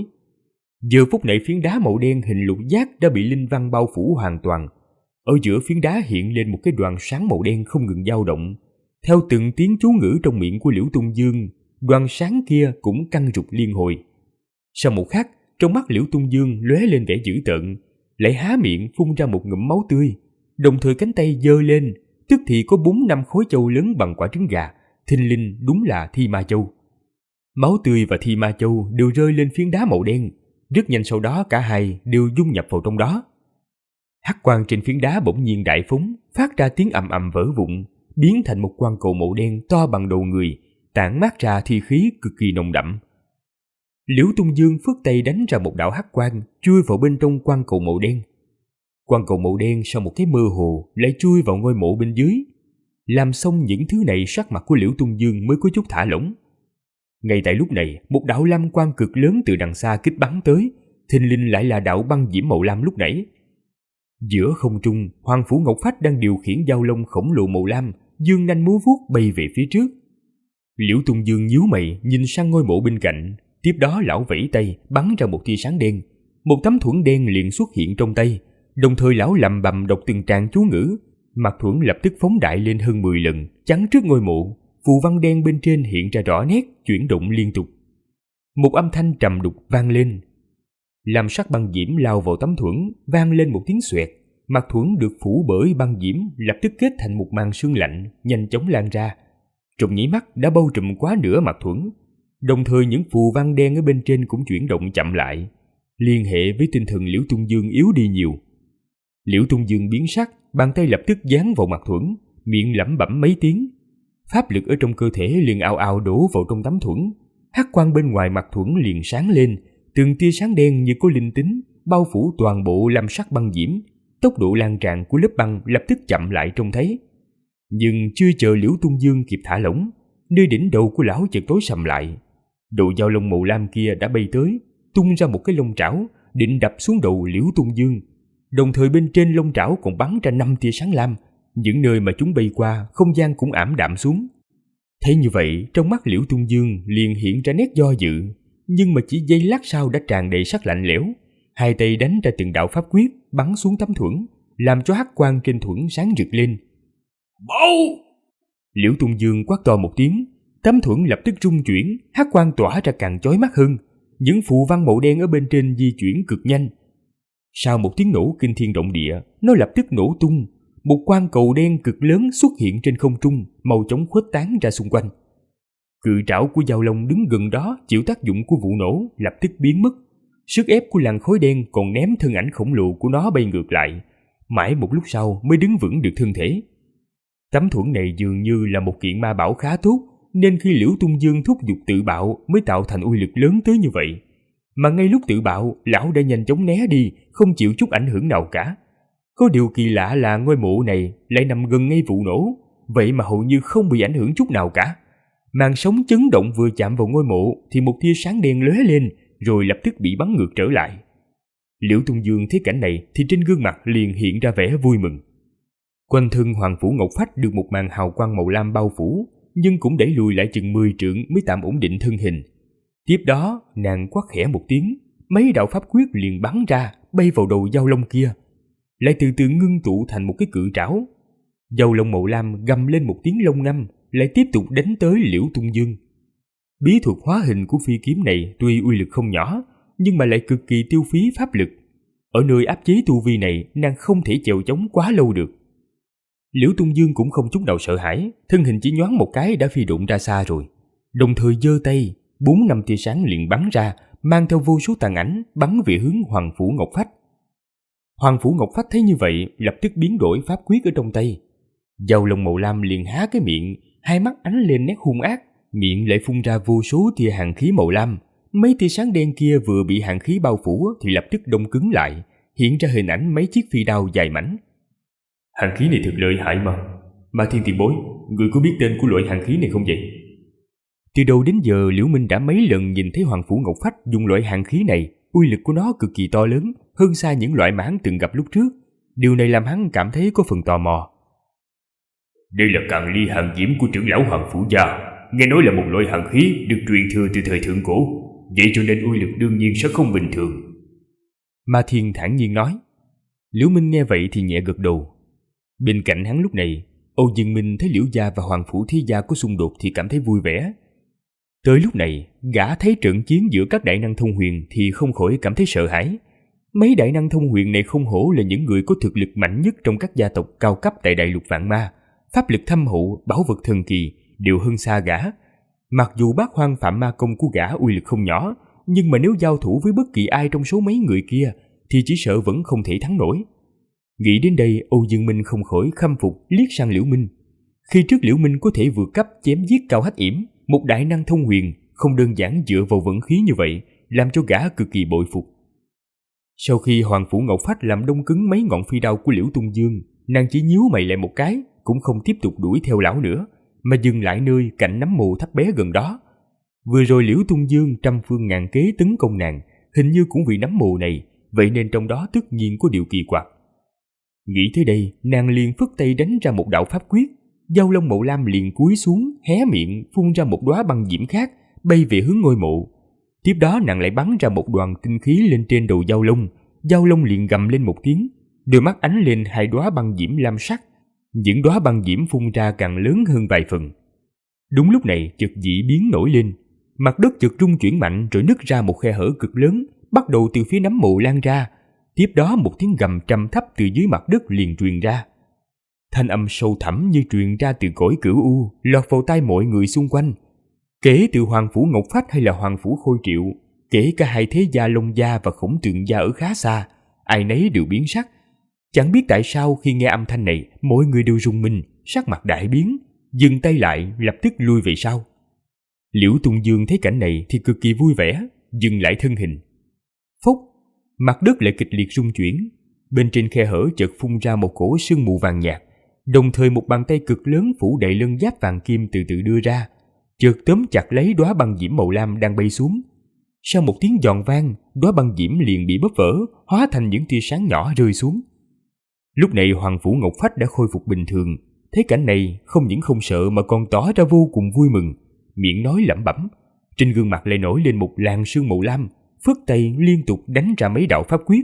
Giờ phút này phiến đá màu đen hình lục giác đã bị linh văn bao phủ hoàn toàn. Ở giữa phiến đá hiện lên một cái đoàn sáng màu đen không ngừng dao động. Theo từng tiếng chú ngữ trong miệng của Liễu Tung Dương, đoàn sáng kia cũng căng rụt liên hồi. Sau một khắc, trong mắt Liễu Tung Dương lóe lên vẻ dữ tợn, lại há miệng phun ra một ngụm máu tươi, đồng thời cánh tay giơ lên, tức thì có 4-5 khối châu lớn bằng quả trứng gà, thình lình đúng là thi ma châu. Máu tươi và thi ma châu đều rơi lên phiến đá màu đen, rất nhanh sau đó cả hai đều dung nhập vào trong đó. Hắc quang trên phiến đá bỗng nhiên đại phóng, phát ra tiếng ầm ầm vỡ vụn, biến thành một quang cầu màu đen to bằng đầu người, tản mát ra thi khí cực kỳ nồng đậm. Liễu Tung Dương phất tay đánh ra một đạo hắc quang, chui vào bên trong quang cầu màu đen. Quang cầu màu đen sau một cái mơ hồ lại chui vào ngôi mộ bên dưới. Làm xong những thứ này, sắc mặt của Liễu Tung Dương mới có chút thả lỏng. Ngay tại lúc này, một đạo lam quang cực lớn từ đằng xa kích bắn tới, thình lình lại là đạo băng diễm màu lam lúc nãy. Giữa không trung, Hoàng Phủ Ngọc Phách đang điều khiển dao lông khổng lồ màu lam, dương nanh múa vuốt bay về phía trước. Liễu Tung Dương nhíu mày nhìn sang ngôi mộ bên cạnh, tiếp đó lão vẫy tay bắn ra một tia sáng đen, một tấm thuẫn đen liền xuất hiện trong tay, đồng thời lão lẩm bẩm đọc từng tràng chú ngữ, mặt thuẫn lập tức phóng đại lên hơn 10 lần, chắn trước ngôi mộ, phù văn đen bên trên hiện ra rõ nét, chuyển động liên tục. Một âm thanh trầm đục vang lên. Làm sắc băng diễm lao vào tấm thuẫn, vang lên một tiếng xoẹt, mặt thuẫn được phủ bởi băng diễm lập tức kết thành một màn sương lạnh, nhanh chóng lan ra. Trong nháy mắt đã bao trùm quá nửa mặt thuẫn, đồng thời những phù văn đen ở bên trên cũng chuyển động chậm lại, liên hệ với tinh thần Liễu Tung Dương yếu đi nhiều. Liễu Tung Dương biến sắc, bàn tay lập tức dán vào mặt thuẫn, miệng lẩm bẩm mấy tiếng. Pháp lực ở trong cơ thể liền ào ào đổ vào trong tấm thuẫn, hắc quang bên ngoài mặt thuẫn liền sáng lên, từng tia sáng đen như có linh tính bao phủ toàn bộ lam sắc băng diễm. Tốc độ lan tràn của lớp băng lập tức chậm lại trông thấy. Nhưng chưa chờ Liễu Tung Dương kịp thả lỏng, nơi đỉnh đầu của lão chợt tối sầm lại. Đầu dao lông màu lam kia đã bay tới, tung ra một cái lông trảo, định đập xuống đầu Liễu Tung Dương. Đồng thời bên trên lông trảo còn bắn ra 5 tia sáng lam, những nơi mà chúng bay qua, không gian cũng ảm đạm xuống. Thế như vậy, trong mắt Liễu Tung Dương liền hiện ra nét do dự, nhưng mà chỉ giây lát sau đã tràn đầy sắc lạnh lẽo. Hai tay đánh ra từng đạo pháp quyết, bắn xuống tấm thuẫn, làm cho hắc quang trên thuẫn sáng rực lên.
Bao!
Liễu Tung Dương quát to một tiếng, tấm thuẫn lập tức rung chuyển, hắc quang tỏa ra càng chói mắt hơn. Những phù văn màu đen ở bên trên di chuyển cực nhanh. Sau một tiếng nổ kinh thiên động địa, nó lập tức nổ tung. Một quang cầu đen cực lớn xuất hiện trên không trung, mau chóng khuếch tán ra xung quanh. Cự trảo của Dao Long đứng gần đó chịu tác dụng của vụ nổ, lập tức biến mất. Sức ép của làn khói đen còn ném thân ảnh khổng lồ của nó bay ngược lại. Mãi một lúc sau mới đứng vững được thân thể. Tấm thuẫn này dường như là một kiện ma bảo khá tốt, nên khi Liễu Tung Dương thúc giục tự bạo mới tạo thành uy lực lớn tới như vậy. Mà ngay lúc tự bạo, lão đã nhanh chóng né đi, không chịu chút ảnh hưởng nào cả. Có điều kỳ lạ là ngôi mộ này lại nằm gần ngay vụ nổ, vậy mà hầu như không bị ảnh hưởng chút nào cả. Màn sóng chấn động vừa chạm vào ngôi mộ thì một tia sáng đen lóe lên, rồi lập tức bị bắn ngược trở lại. Liễu Tung Dương thấy cảnh này thì trên gương mặt liền hiện ra vẻ vui mừng. Quanh thân Hoàng Phủ Ngọc Phách được một màn hào quang màu lam bao phủ, nhưng cũng đẩy lùi lại chừng 10 trượng mới tạm ổn định thân hình. Tiếp đó, nàng quát khẽ một tiếng, mấy đạo pháp quyết liền bắn ra, bay vào đầu Dao Long kia, lại từ từ ngưng tụ thành một cái cự trảo. Dao Long màu lam gầm lên một tiếng long ngâm, lại tiếp tục đánh tới Liễu Tung Dương. Bí thuật hóa hình của phi kiếm này tuy uy lực không nhỏ, nhưng mà lại cực kỳ tiêu phí pháp lực. Ở nơi áp chế tu vi này, nàng không thể chèo chống quá lâu được. Liễu Tung Dương cũng không chút nào sợ hãi, thân hình chỉ nhoáng một cái đã phi độn ra xa rồi. Đồng thời giơ tay, 4-5 tia sáng liền bắn ra, mang theo vô số tàn ảnh bắn về hướng Hoàng Phủ Ngọc Phách. Hoàng Phủ Ngọc Phách thấy như vậy, lập tức biến đổi pháp quyết ở trong tay. Dao Long màu lam liền há cái miệng, hai mắt ánh lên nét hung ác, miệng lại phun ra vô số tia hàn khí màu lam. Mấy tia sáng đen kia vừa bị hàn khí bao phủ thì lập tức đông cứng lại, hiện ra hình ảnh mấy chiếc phi đao dài mảnh.
Hàn khí này thật lợi hại mà. Ma Thiên tiền bối, người có biết tên của loại hàn khí này không vậy?
Từ đầu đến giờ Liễu Minh đã mấy lần nhìn thấy Hoàng Phủ Ngọc Phách dùng loại hàn khí này, uy lực của nó cực kỳ to lớn, hơn xa những loại mà hắn từng gặp lúc trước. Điều này làm hắn cảm thấy có phần tò mò.
Đây là Càn Ly Hàn Diễm của trưởng lão Hoàng Phủ gia, nghe nói là một loại hàn khí được truyền thừa từ thời thượng cổ, vậy cho nên uy lực đương nhiên sẽ không bình thường.
Ma Thiên thản nhiên nói. Liễu Minh nghe vậy thì nhẹ gật đầu. Bên cạnh hắn lúc này, Âu Dương Minh thấy Liễu gia và Hoàng Phủ Thế gia có xung đột thì cảm thấy vui vẻ. Tới lúc này, gã thấy trận chiến giữa các đại năng thông huyền thì không khỏi cảm thấy sợ hãi. Mấy đại năng thông huyền này không hổ là những người có thực lực mạnh nhất trong các gia tộc cao cấp tại đại lục vạn ma, pháp lực thâm hậu, bảo vật thần kỳ đều hơn xa gã. Mặc dù Bát Hoang Phạm Ma Công của gã uy lực không nhỏ, nhưng mà nếu giao thủ với bất kỳ ai trong số mấy người kia thì chỉ sợ vẫn không thể thắng nổi. Nghĩ đến đây, Âu Dương Minh không khỏi khâm phục liếc sang Liễu Minh. Khi trước Liễu Minh có thể vượt cấp chém giết Cao Hách Yểm, một đại năng thông huyền, không đơn giản dựa vào vận khí như vậy, làm cho gã cực kỳ bội phục. Sau khi Hoàng Phủ Ngọc Phách làm đông cứng mấy ngọn phi đao của Liễu Tung Dương, nàng chỉ nhíu mày lại một cái, cũng không tiếp tục đuổi theo lão nữa, mà dừng lại nơi cạnh nấm mồ thấp bé gần đó. Vừa rồi Liễu Tung Dương trăm phương ngàn kế tấn công nàng, hình như cũng vì nấm mồ này, vậy nên trong đó tất nhiên có điều kỳ quặc. Nghĩ tới đây, nàng liền phất tay đánh ra một đạo pháp quyết. Dao Long màu lam liền cúi xuống, hé miệng phun ra một đóa băng diễm khác, bay về hướng ngôi mộ. Tiếp đó nàng lại bắn ra một đoàn tinh khí lên trên đầu Dao Long. Dao Long liền gầm lên một tiếng, đôi mắt ánh lên hai đóa băng diễm lam sắc. Những đóa băng diễm phun ra càng lớn hơn vài phần. Đúng lúc này chợt dị biến nổi lên, mặt đất chợt rung chuyển mạnh rồi nứt ra một khe hở cực lớn, bắt đầu từ phía nấm mộ lan ra. Tiếp đó một tiếng gầm trầm thấp từ dưới mặt đất liền truyền ra. Thanh âm sâu thẳm như truyền ra từ cõi cửu u, lọt vào tai mọi người xung quanh. Kể từ Hoàng Phủ Ngọc Phách hay là Hoàng Phủ Khôi Triệu, kể cả hai thế gia Long gia và Khổng Tường gia ở khá xa, ai nấy đều biến sắc. Chẳng biết tại sao khi nghe âm thanh này, mọi người đều rùng mình, sắc mặt đại biến, dừng tay lại lập tức lui về sau. Liễu Tung Dương thấy cảnh này thì cực kỳ vui vẻ, dừng lại thân hình. Phốc, mặt đất lại kịch liệt rung chuyển, bên trên khe hở chợt phun ra một cỗ sương mù vàng nhạt, đồng thời một bàn tay cực lớn phủ đầy lân giáp vàng kim từ từ đưa ra. chợt tóm chặt lấy đóa băng diễm màu lam đang bay xuống. Sau một tiếng giòn vang, đóa băng diễm liền bị bóp vỡ, hóa thành những tia sáng nhỏ rơi xuống. Lúc này Hoàng Phủ Ngọc Phách đã khôi phục bình thường, thấy cảnh này không những không sợ mà còn tỏ ra vô cùng vui mừng, miệng nói lẩm bẩm, trên gương mặt lại nổi lên một làn sương màu lam, phất tay liên tục đánh ra mấy đạo pháp quyết.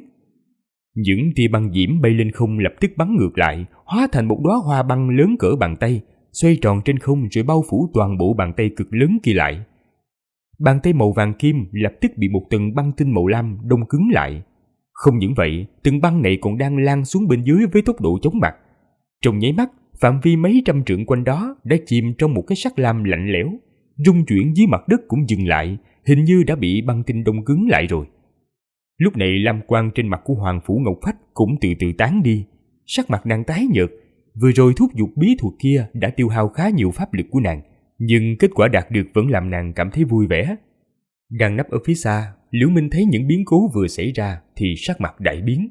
Những tia băng diễm bay lên không lập tức bắn ngược lại, hóa thành một đóa hoa băng lớn cỡ bàn tay, xoay tròn trên không rồi bao phủ toàn bộ bàn tay cực lớn kia lại. Bàn tay màu vàng kim lập tức bị một tầng băng tinh màu lam đông cứng lại. Không những vậy, tầng băng này còn đang lan xuống bên dưới với tốc độ chóng mặt. Trong nháy mắt, phạm vi mấy trăm trượng quanh đó đã chìm trong một cái sắc lam lạnh lẽo, rung chuyển dưới mặt đất cũng dừng lại, hình như đã bị băng tinh đông cứng lại rồi. Lúc này lam quang trên mặt của Hoàng Phủ Ngọc Phách cũng từ từ tán đi, sắc mặt nàng tái nhợt. Vừa rồi thúc giục bí thuật kia đã tiêu hao khá nhiều pháp lực của nàng, nhưng kết quả đạt được vẫn làm nàng cảm thấy vui vẻ. Đang nấp ở phía xa, Liễu Minh thấy những biến cố vừa xảy ra thì sắc mặt đại biến.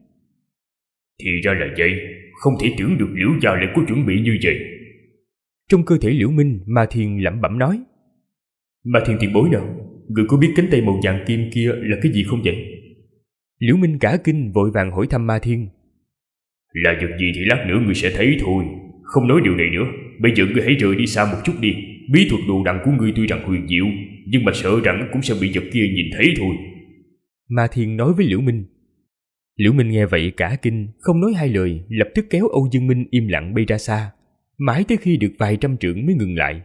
Thì ra là vậy, không thể tưởng được Liễu gia lại có chuẩn bị như vậy.
Trong cơ thể Liễu Minh, Ma Thiên lẩm bẩm nói:
Ma Thiên tiền bối nào, người có biết cánh tay màu vàng kim kia là cái gì không vậy?
Liễu Minh cả kinh vội vàng hỏi thăm Ma Thiên.
Là vật gì thì lát nữa người sẽ thấy thôi, không nói điều này nữa. Bây giờ người hãy rời đi xa một chút đi. Bí thuật đồ đằng của ngươi tuy rằng huyền diệu, nhưng mà sợ rằng cũng sẽ bị vật kia nhìn thấy thôi.
Ma Thiên nói với Liễu Minh. Liễu Minh nghe vậy cả kinh, không nói hai lời, lập tức kéo Âu Dương Minh im lặng bay ra xa, mãi tới khi được vài trăm trượng mới ngừng lại.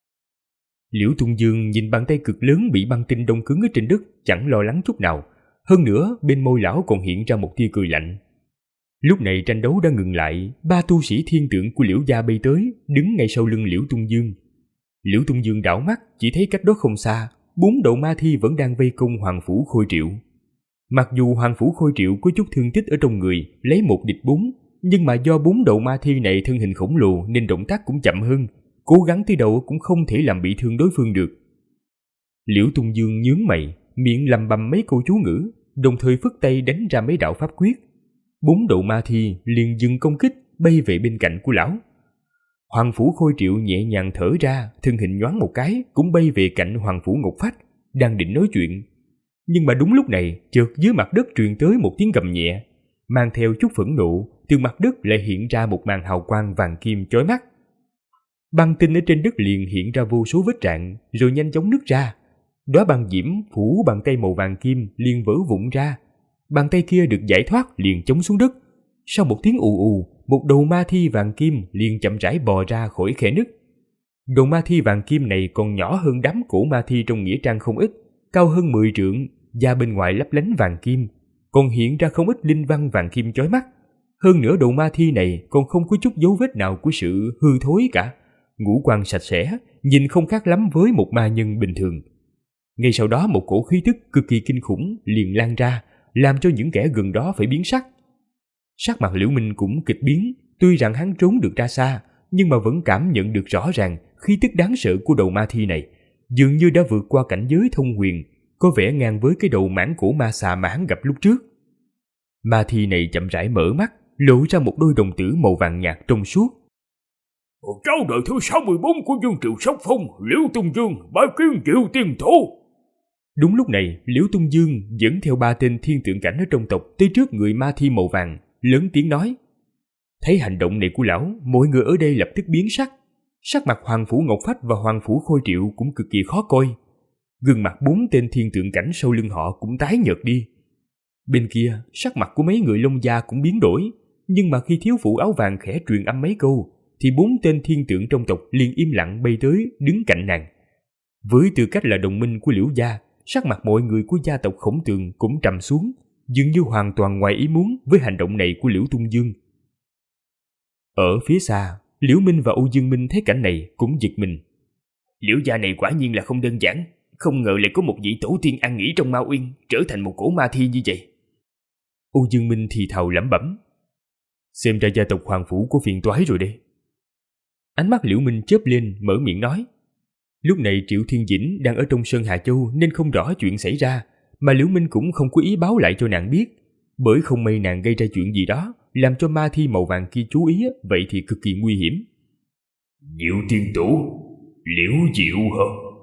Liễu Tung Dương nhìn bàn tay cực lớn bị băng tinh đông cứng ở trên đất, chẳng lo lắng chút nào. Hơn nữa, bên môi lão còn hiện ra một tia cười lạnh. Lúc này tranh đấu đã ngừng lại, ba tu sĩ thiên tượng của Liễu gia bay tới, đứng ngay sau lưng Liễu Tung Dương. Liễu Tung Dương đảo mắt, chỉ thấy cách đó không xa, 4 đầu ma thi vẫn đang vây công Hoàng Phủ Khôi Triệu. Mặc dù Hoàng Phủ Khôi Triệu có chút thương tích ở trong người, lấy 1 địch 4, nhưng mà do 4 đầu ma thi này thân hình khổng lồ nên động tác cũng chậm hơn, cố gắng tới đâu cũng không thể làm bị thương đối phương được. Liễu Tung Dương nhướng mày, miệng lầm bầm mấy câu chú ngữ, đồng thời phất tay đánh ra mấy đạo pháp quyết. 4 đầu ma thi liền dừng công kích, bay về bên cạnh của lão. Hoàng Phủ Khôi Triệu nhẹ nhàng thở ra, thân hình nhoáng một cái cũng bay về cạnh Hoàng Phủ Ngọc Phách, đang định nói chuyện. Nhưng mà đúng lúc này, chợt dưới mặt đất truyền tới một tiếng gầm nhẹ, mang theo chút phẫn nộ, từ mặt đất lại hiện ra một màn hào quang vàng kim chói mắt. Băng tinh ở trên đất liền hiện ra vô số vết rạn, rồi nhanh chóng nứt ra. Đóa băng diễm phủ bàn tay màu vàng kim liền vỡ vụn ra. Bàn tay kia được giải thoát liền chống xuống đất. Sau một tiếng ù ù, một đầu ma thi vàng kim liền chậm rãi bò ra khỏi khe nứt. Đầu ma thi vàng kim này còn nhỏ hơn đám cổ ma thi trong nghĩa trang không ít, cao hơn 10 trượng, da bên ngoài lấp lánh vàng kim, còn hiện ra không ít linh văn vàng kim chói mắt. Hơn nữa đầu ma thi này còn không có chút dấu vết nào của sự hư thối cả, ngũ quan sạch sẽ, nhìn không khác lắm với một ma nhân bình thường. Ngay sau đó một cổ khí tức cực kỳ kinh khủng liền lan ra, làm cho những kẻ gần đó phải biến sắc. Sắc mặt Liễu Minh cũng kịch biến, tuy rằng hắn trốn được ra xa, nhưng mà vẫn cảm nhận được rõ ràng khí tức đáng sợ của đầu ma thi này, dường như đã vượt qua cảnh giới thông huyền, có vẻ ngang với cái đầu mãng cổ ma xà mà hắn gặp lúc trước. Ma thi này chậm rãi mở mắt, lộ ra một đôi đồng tử màu vàng nhạt trong suốt.
Cháu đời thứ 64 của Dương Triệu Sóc Phong, Liễu Tung Dương, bái kiến Triệu Tiên Tổ.
Đúng lúc này, Liễu Tung Dương dẫn theo 3 tên thiên tượng cảnh ở trong tộc tới trước người ma thi màu vàng, lớn tiếng nói. Thấy hành động này của lão, mọi người ở đây lập tức biến sắc. Sắc mặt Hoàng Phủ Ngọc Phách và Hoàng Phủ Khôi Triệu cũng cực kỳ khó coi. Gương mặt 4 tên thiên tượng cảnh sau lưng họ cũng tái nhợt đi. Bên kia, sắc mặt của mấy người Long gia cũng biến đổi, nhưng mà khi thiếu phụ áo vàng khẽ truyền âm mấy câu, thì 4 tên thiên tượng trong tộc liền im lặng bay tới đứng cạnh nàng. Với tư cách là đồng minh của Liễu gia, sắc mặt mọi người của gia tộc Khổng Tường cũng trầm xuống, dường như hoàn toàn ngoài ý muốn với hành động này của Liễu Tung Dương. Ở phía xa, Liễu Minh và Âu Dương Minh thấy cảnh này cũng giật mình.
Liễu gia này quả nhiên là không đơn giản, không ngờ lại có một vị tổ tiên an nghỉ trong Ma Uyên, trở thành một cổ ma thi như vậy.
Âu Dương Minh thì thào lẩm bẩm. Xem ra gia tộc Hoàng Phủ có phiền toái rồi đây. Ánh mắt Liễu Minh chớp lên, mở miệng nói. Lúc này Triệu Thiên Dĩnh đang ở trong Sơn Hà Châu nên không rõ chuyện xảy ra, mà Liễu Minh cũng không có ý báo lại cho nàng biết, bởi không may nàng gây ra chuyện gì đó làm cho ma thi màu vàng kia chú ý, vậy thì cực kỳ nguy hiểm.
Diệu Tiên Tổ, Liễu Diệu hả?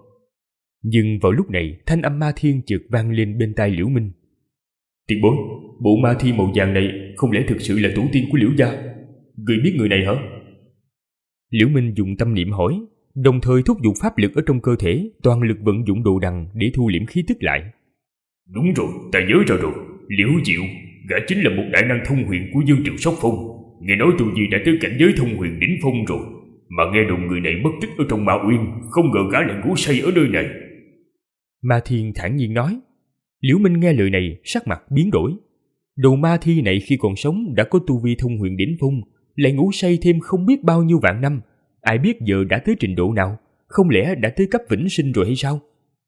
Nhưng vào lúc này, thanh âm ma thiên chợt vang lên bên tai Liễu Minh. Tiền bối, bộ ma thi màu vàng này không lẽ thực sự là tổ tiên của Liễu gia? Người biết người này hả? Liễu Minh dùng tâm niệm hỏi, đồng thời thúc giục pháp lực ở trong cơ thể, toàn lực vận dụng đồ đằng để thu liễm khí tức lại.
Đúng rồi, ta nhớ ra rồi. Liễu Diệu, gã chính là một đại năng thông huyền của Dương Triều Sóc Phong. Nghe nói tu vi đã tới cảnh giới thông huyền đỉnh phong rồi, mà nghe đồn người này mất tích ở trong Ma Uyên, không ngờ gã lại ngủ say ở nơi này.
Ma Thiên thản nhiên nói. Liễu Minh nghe lời này, sắc mặt biến đổi. Đầu ma thi này khi còn sống đã có tu vi thông huyền đỉnh phong, lại ngủ say thêm không biết bao nhiêu vạn năm, ai biết giờ đã tới trình độ nào, không lẽ đã tới cấp vĩnh sinh rồi hay sao?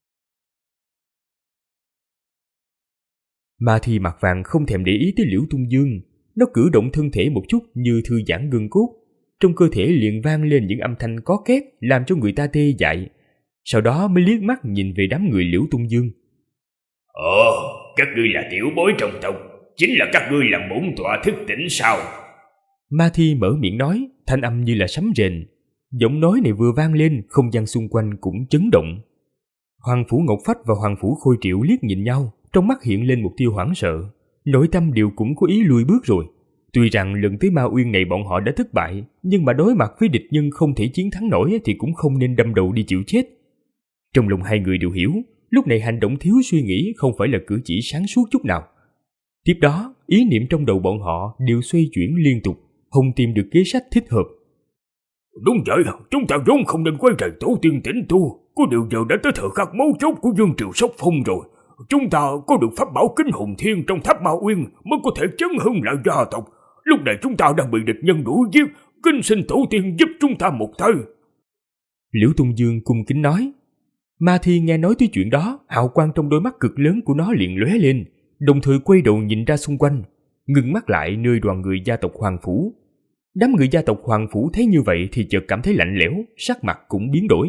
Ma thi mặt vàng không thèm để ý tới Liễu Tung Dương, nó cử động thân thể một chút như thư giãn gân cốt, trong cơ thể liền vang lên những âm thanh có két làm cho người ta tê dại. Sau đó mới liếc mắt nhìn về đám người Liễu Tung Dương.
Các ngươi là tiểu bối trong tộc, chính là các ngươi làm bổn tọa thức tỉnh sao?
Ma thi mở miệng nói, thanh âm như là sấm rền. Giọng nói này vừa vang lên, không gian xung quanh cũng chấn động. Hoàng Phủ Ngọc Phách và Hoàng Phủ Khôi Triệu liếc nhìn nhau, trong mắt hiện lên một tia hoảng sợ. Nội tâm đều cũng có ý lùi bước rồi. Tuy rằng lần tới Ma Uyên này bọn họ đã thất bại, nhưng mà đối mặt với địch nhân không thể chiến thắng nổi thì cũng không nên đâm đầu đi chịu chết. Trong lòng hai người đều hiểu, lúc này hành động thiếu suy nghĩ không phải là cử chỉ sáng suốt chút nào. Tiếp đó, ý niệm trong đầu bọn họ đều xoay chuyển liên tục, không tìm được kế sách thích hợp.
Đúng vậy, chúng ta vốn không nên quay rời tổ tiên tĩnh tu, có điều giờ đã tới thời khắc mấu chốt của Dương Triều Sóc Phong rồi. Chúng ta có được pháp bảo Kinh Hồn Thiên trong tháp Ma Uyên mới có thể chấn hưng lại gia tộc. Lúc này chúng ta đang bị địch nhân đuổi giết, kinh xin tổ tiên giúp chúng ta một tay.
Liễu Tung Dương cung kính nói. Ma thi nghe nói tới chuyện đó, hào quang trong đôi mắt cực lớn của nó liền lóe lên, đồng thời quay đầu nhìn ra xung quanh, ngưng mắt lại nơi đoàn người gia tộc Hoàng Phủ. Đám người gia tộc Hoàng Phủ thấy như vậy thì chợt cảm thấy lạnh lẽo, sắc mặt cũng biến đổi.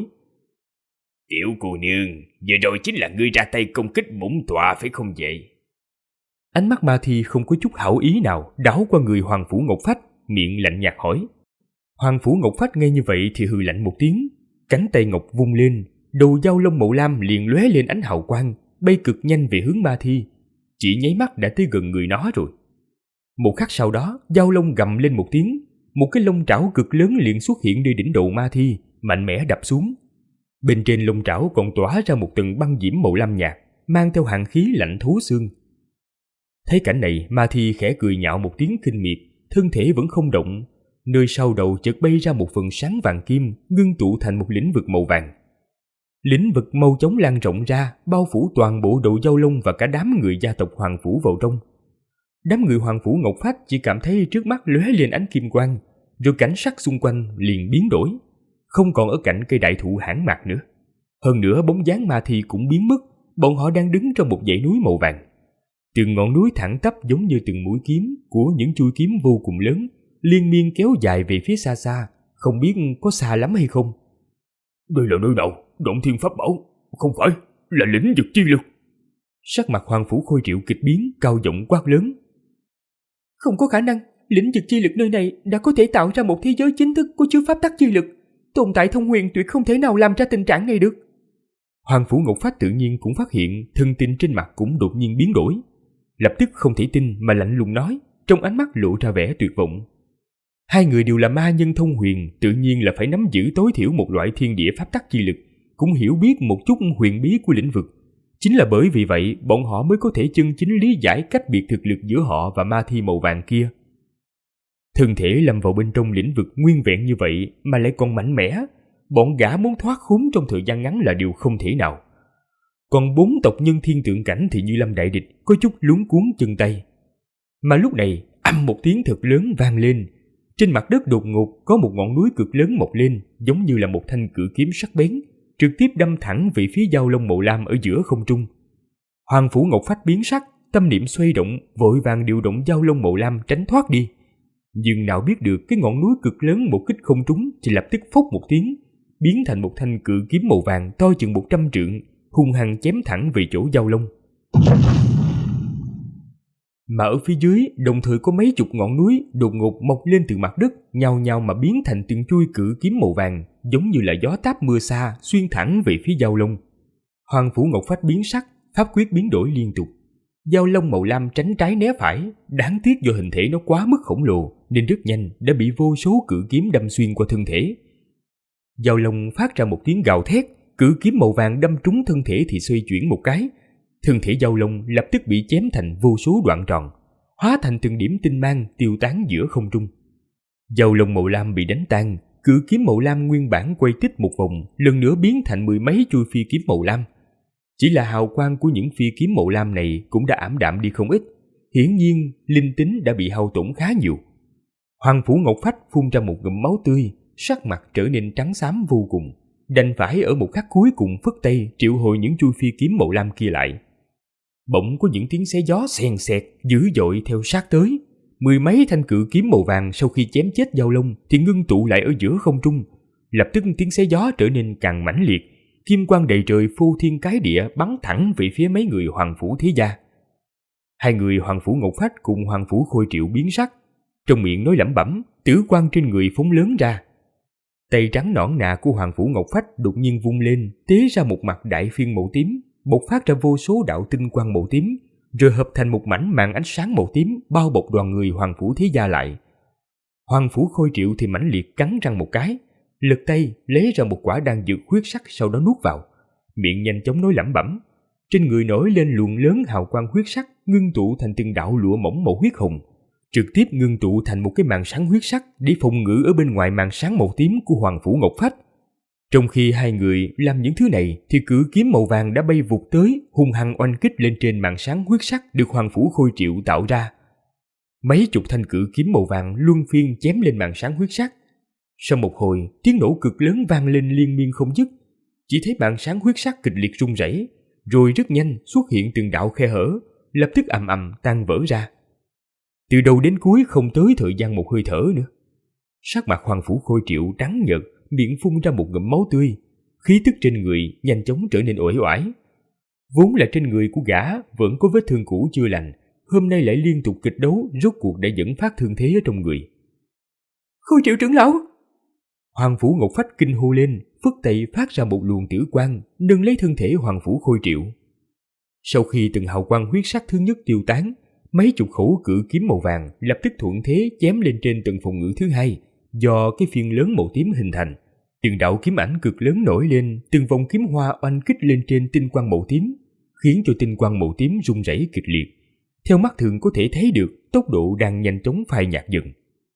Tiểu cô nương, vừa rồi chính là ngươi ra tay công kích bổn tọa phải không vậy?
Ánh mắt ma thi không có chút hảo ý nào đảo qua người Hoàng Phủ Ngọc Phách, miệng lạnh nhạt hỏi. Hoàng Phủ Ngọc Phách nghe như vậy thì hừ lạnh một tiếng, cánh tay ngọc vung lên, đầu dao lông màu lam liền lóe lên ánh hào quang, bay cực nhanh về hướng ma thi, chỉ nháy mắt đã tới gần người nó rồi. Một khắc sau đó, dao lông gầm lên một tiếng, một cái lông trảo cực lớn liền xuất hiện nơi đỉnh đầu ma thi, mạnh mẽ đập xuống. Bên trên lông trảo còn tỏa ra một tầng băng diễm màu lam nhạt, mang theo hàn khí lạnh thấu xương. Thấy cảnh này, ma thi khẽ cười nhạo một tiếng khinh miệt, thân thể vẫn không động, nơi sau đầu chợt bay ra một phần sáng vàng kim, ngưng tụ thành một lĩnh vực màu vàng. Lĩnh vực mau chóng lan rộng ra, bao phủ toàn bộ đầu dao lông và cả đám người gia tộc Hoàng Phủ vào trong. Đám người Hoàng Phủ Ngọc Phách chỉ cảm thấy trước mắt lóe lên ánh kim quang, rồi cảnh sắc xung quanh liền biến đổi, không còn ở cạnh cây đại thụ hãn mạc nữa. Hơn nữa bóng dáng ma thi cũng biến mất, bọn họ đang đứng trong một dãy núi màu vàng. Từng ngọn núi thẳng tắp giống như từng mũi kiếm của những chuôi kiếm vô cùng lớn, liên miên kéo dài về phía xa xa, không biết có xa lắm hay không.
Đây là nơi nào? Động Thiên Pháp Bảo? Không phải, là lĩnh vực chi lực.
Sắc mặt Hoàng Phủ Khôi Triệu kịch biến, cao giọng quát lớn. Không có khả năng, lĩnh vực chi lực nơi này đã có thể tạo ra một thế giới chính thức có chứa pháp tắc chi lực. Tồn tại thông huyền tuyệt không thể nào làm ra tình trạng này được. Hoàng Phủ Ngọc Phách tự nhiên cũng phát hiện, thân tin trên mặt cũng đột nhiên biến đổi. Lập tức không thể tin mà lạnh lùng nói, trong ánh mắt lộ ra vẻ tuyệt vọng. Hai người đều là ma nhân thông huyền, tự nhiên là phải nắm giữ tối thiểu một loại thiên địa pháp tắc chi lực, cũng hiểu biết một chút huyền bí của lĩnh vực. Chính là bởi vì vậy, bọn họ mới có thể chân chính lý giải cách biệt thực lực giữa họ và ma thi màu vàng kia. Thân thể lâm vào bên trong lĩnh vực nguyên vẹn như vậy mà lại còn mạnh mẽ, bọn gã muốn thoát khốn trong thời gian ngắn là điều không thể nào. Còn 4 tộc nhân thiên tượng cảnh thì như lâm đại địch, có chút luống cuống chân tay. Mà lúc này, ầm một tiếng thật lớn vang lên. Trên mặt đất đột ngột có một ngọn núi cực lớn mọc lên, giống như là một thanh cự kiếm sắc bén, trực tiếp đâm thẳng về phía dao lông màu lam ở giữa không trung. Hoàng Phủ Ngọc Phách biến sắc, tâm niệm xoay động, vội vàng điều động dao lông màu lam tránh thoát đi. Nhưng nào biết được cái ngọn núi cực lớn một kích không trúng thì lập tức phốc một tiếng, biến thành một thanh cự kiếm màu vàng to chừng 100 trượng, hung hăng chém thẳng về chỗ dao lông. Mà ở phía dưới, đồng thời có mấy chục ngọn núi đột ngột mọc lên từ mặt đất, nhao nhao mà biến thành từng chuôi cự kiếm màu vàng, giống như là gió táp mưa xa xuyên thẳng về phía dao lông. Hoàng Phủ Ngọc Phách biến sắc, pháp quyết biến đổi liên tục. Dao long màu lam tránh trái né phải, đáng tiếc do hình thể nó quá mức khổng lồ nên rất nhanh đã bị vô số cự kiếm đâm xuyên qua thân thể. Dao long phát ra một tiếng gào thét, cự kiếm màu vàng đâm trúng thân thể thì xoay chuyển một cái. Thân thể dao long lập tức bị chém thành vô số đoạn tròn, hóa thành từng điểm tinh mang tiêu tán giữa không trung. Dao long màu lam bị đánh tan, cự kiếm màu lam nguyên bản quay tích một vòng, lần nữa biến thành mười mấy chuôi phi kiếm màu lam. Chỉ là hào quang của những phi kiếm màu lam này cũng đã ảm đạm đi không ít, hiển nhiên linh tính đã bị hao tổn khá nhiều. Hoàng Phủ Ngọc Phách phun ra một ngụm máu tươi, sắc mặt trở nên trắng xám vô cùng, đành phải ở một khắc cuối cùng phất tay triệu hồi những chuôi phi kiếm màu lam kia lại. Bỗng có những tiếng xé gió xèn xẹt dữ dội theo sát tới. Mười mấy thanh cự kiếm màu vàng sau khi chém chết dao long thì ngưng tụ lại ở giữa không trung. Lập tức tiếng xé gió trở nên càng mãnh liệt, kim quang đầy trời phô thiên cái địa bắn thẳng về phía mấy người Hoàng Phủ Thế Gia. Hai người Hoàng Phủ Ngọc Phách cùng Hoàng Phủ Khôi Triệu biến sắc, trong miệng nói lẩm bẩm, tử quang trên người phóng lớn ra. Tay trắng nõn nà của Hoàng Phủ Ngọc Phách đột nhiên vung lên, tế ra một mặt đại phiên màu tím, bộc phát ra vô số đạo tinh quang màu tím, rồi hợp thành một mảnh màn ánh sáng màu tím bao bọc đoàn người Hoàng Phủ Thế Gia lại. Hoàng Phủ Khôi Triệu thì mãnh liệt cắn răng một cái, lật tay lấy ra một quả đan dược huyết sắc, sau đó nuốt vào, miệng nhanh chóng nói lẩm bẩm. Trên người nổi lên luồng lớn hào quang huyết sắc, ngưng tụ thành từng đạo lụa mỏng màu huyết hồng, trực tiếp ngưng tụ thành một cái màn sáng huyết sắc để phòng ngự ở bên ngoài màn sáng màu tím của Hoàng Phủ Ngọc Phách. Trong khi hai người làm những thứ này thì cự kiếm màu vàng đã bay vụt tới, hung hăng oanh kích lên trên màn sáng huyết sắc được Hoàng Phủ Khôi Triệu tạo ra. Mấy chục thanh cự kiếm màu vàng luân phiên chém lên màn sáng huyết sắc. Sau một hồi, tiếng nổ cực lớn vang lên liên miên không dứt. Chỉ thấy màn sáng huyết sắc kịch liệt rung rẩy, rồi rất nhanh xuất hiện từng đạo khe hở, lập tức ầm ầm tan vỡ ra. Từ đầu đến cuối không tới thời gian một hơi thở nữa. Sắc mặt Hoàng Phủ Khôi Triệu trắng nhợt, miệng phun ra một ngụm máu tươi, khí tức trên người nhanh chóng trở nên uể oải. Vốn là trên người của gã vẫn có vết thương cũ chưa lành, hôm nay lại liên tục kịch đấu, rốt cuộc đã dẫn phát thương thế ở trong người. Khôi Triệu trưởng lão! Hoàng Phủ Ngọc Phách kinh hô lên, phất tay phát ra một luồng tử quang, nâng lấy thân thể Hoàng Phủ Khôi Triệu. Sau khi từng hào quang huyết sắc thứ nhất tiêu tán, mấy chục khẩu cự kiếm màu vàng lập tức thuận thế chém lên trên tầng phòng ngự thứ hai, do cái phiên lớn màu tím hình thành. Từng đạo kiếm ảnh cực lớn nổi lên, từng vòng kiếm hoa oanh kích lên trên tinh quang màu tím, khiến cho tinh quang màu tím rung rẩy kịch liệt. Theo mắt thường có thể thấy được, tốc độ đang nhanh chóng phai nhạt dần.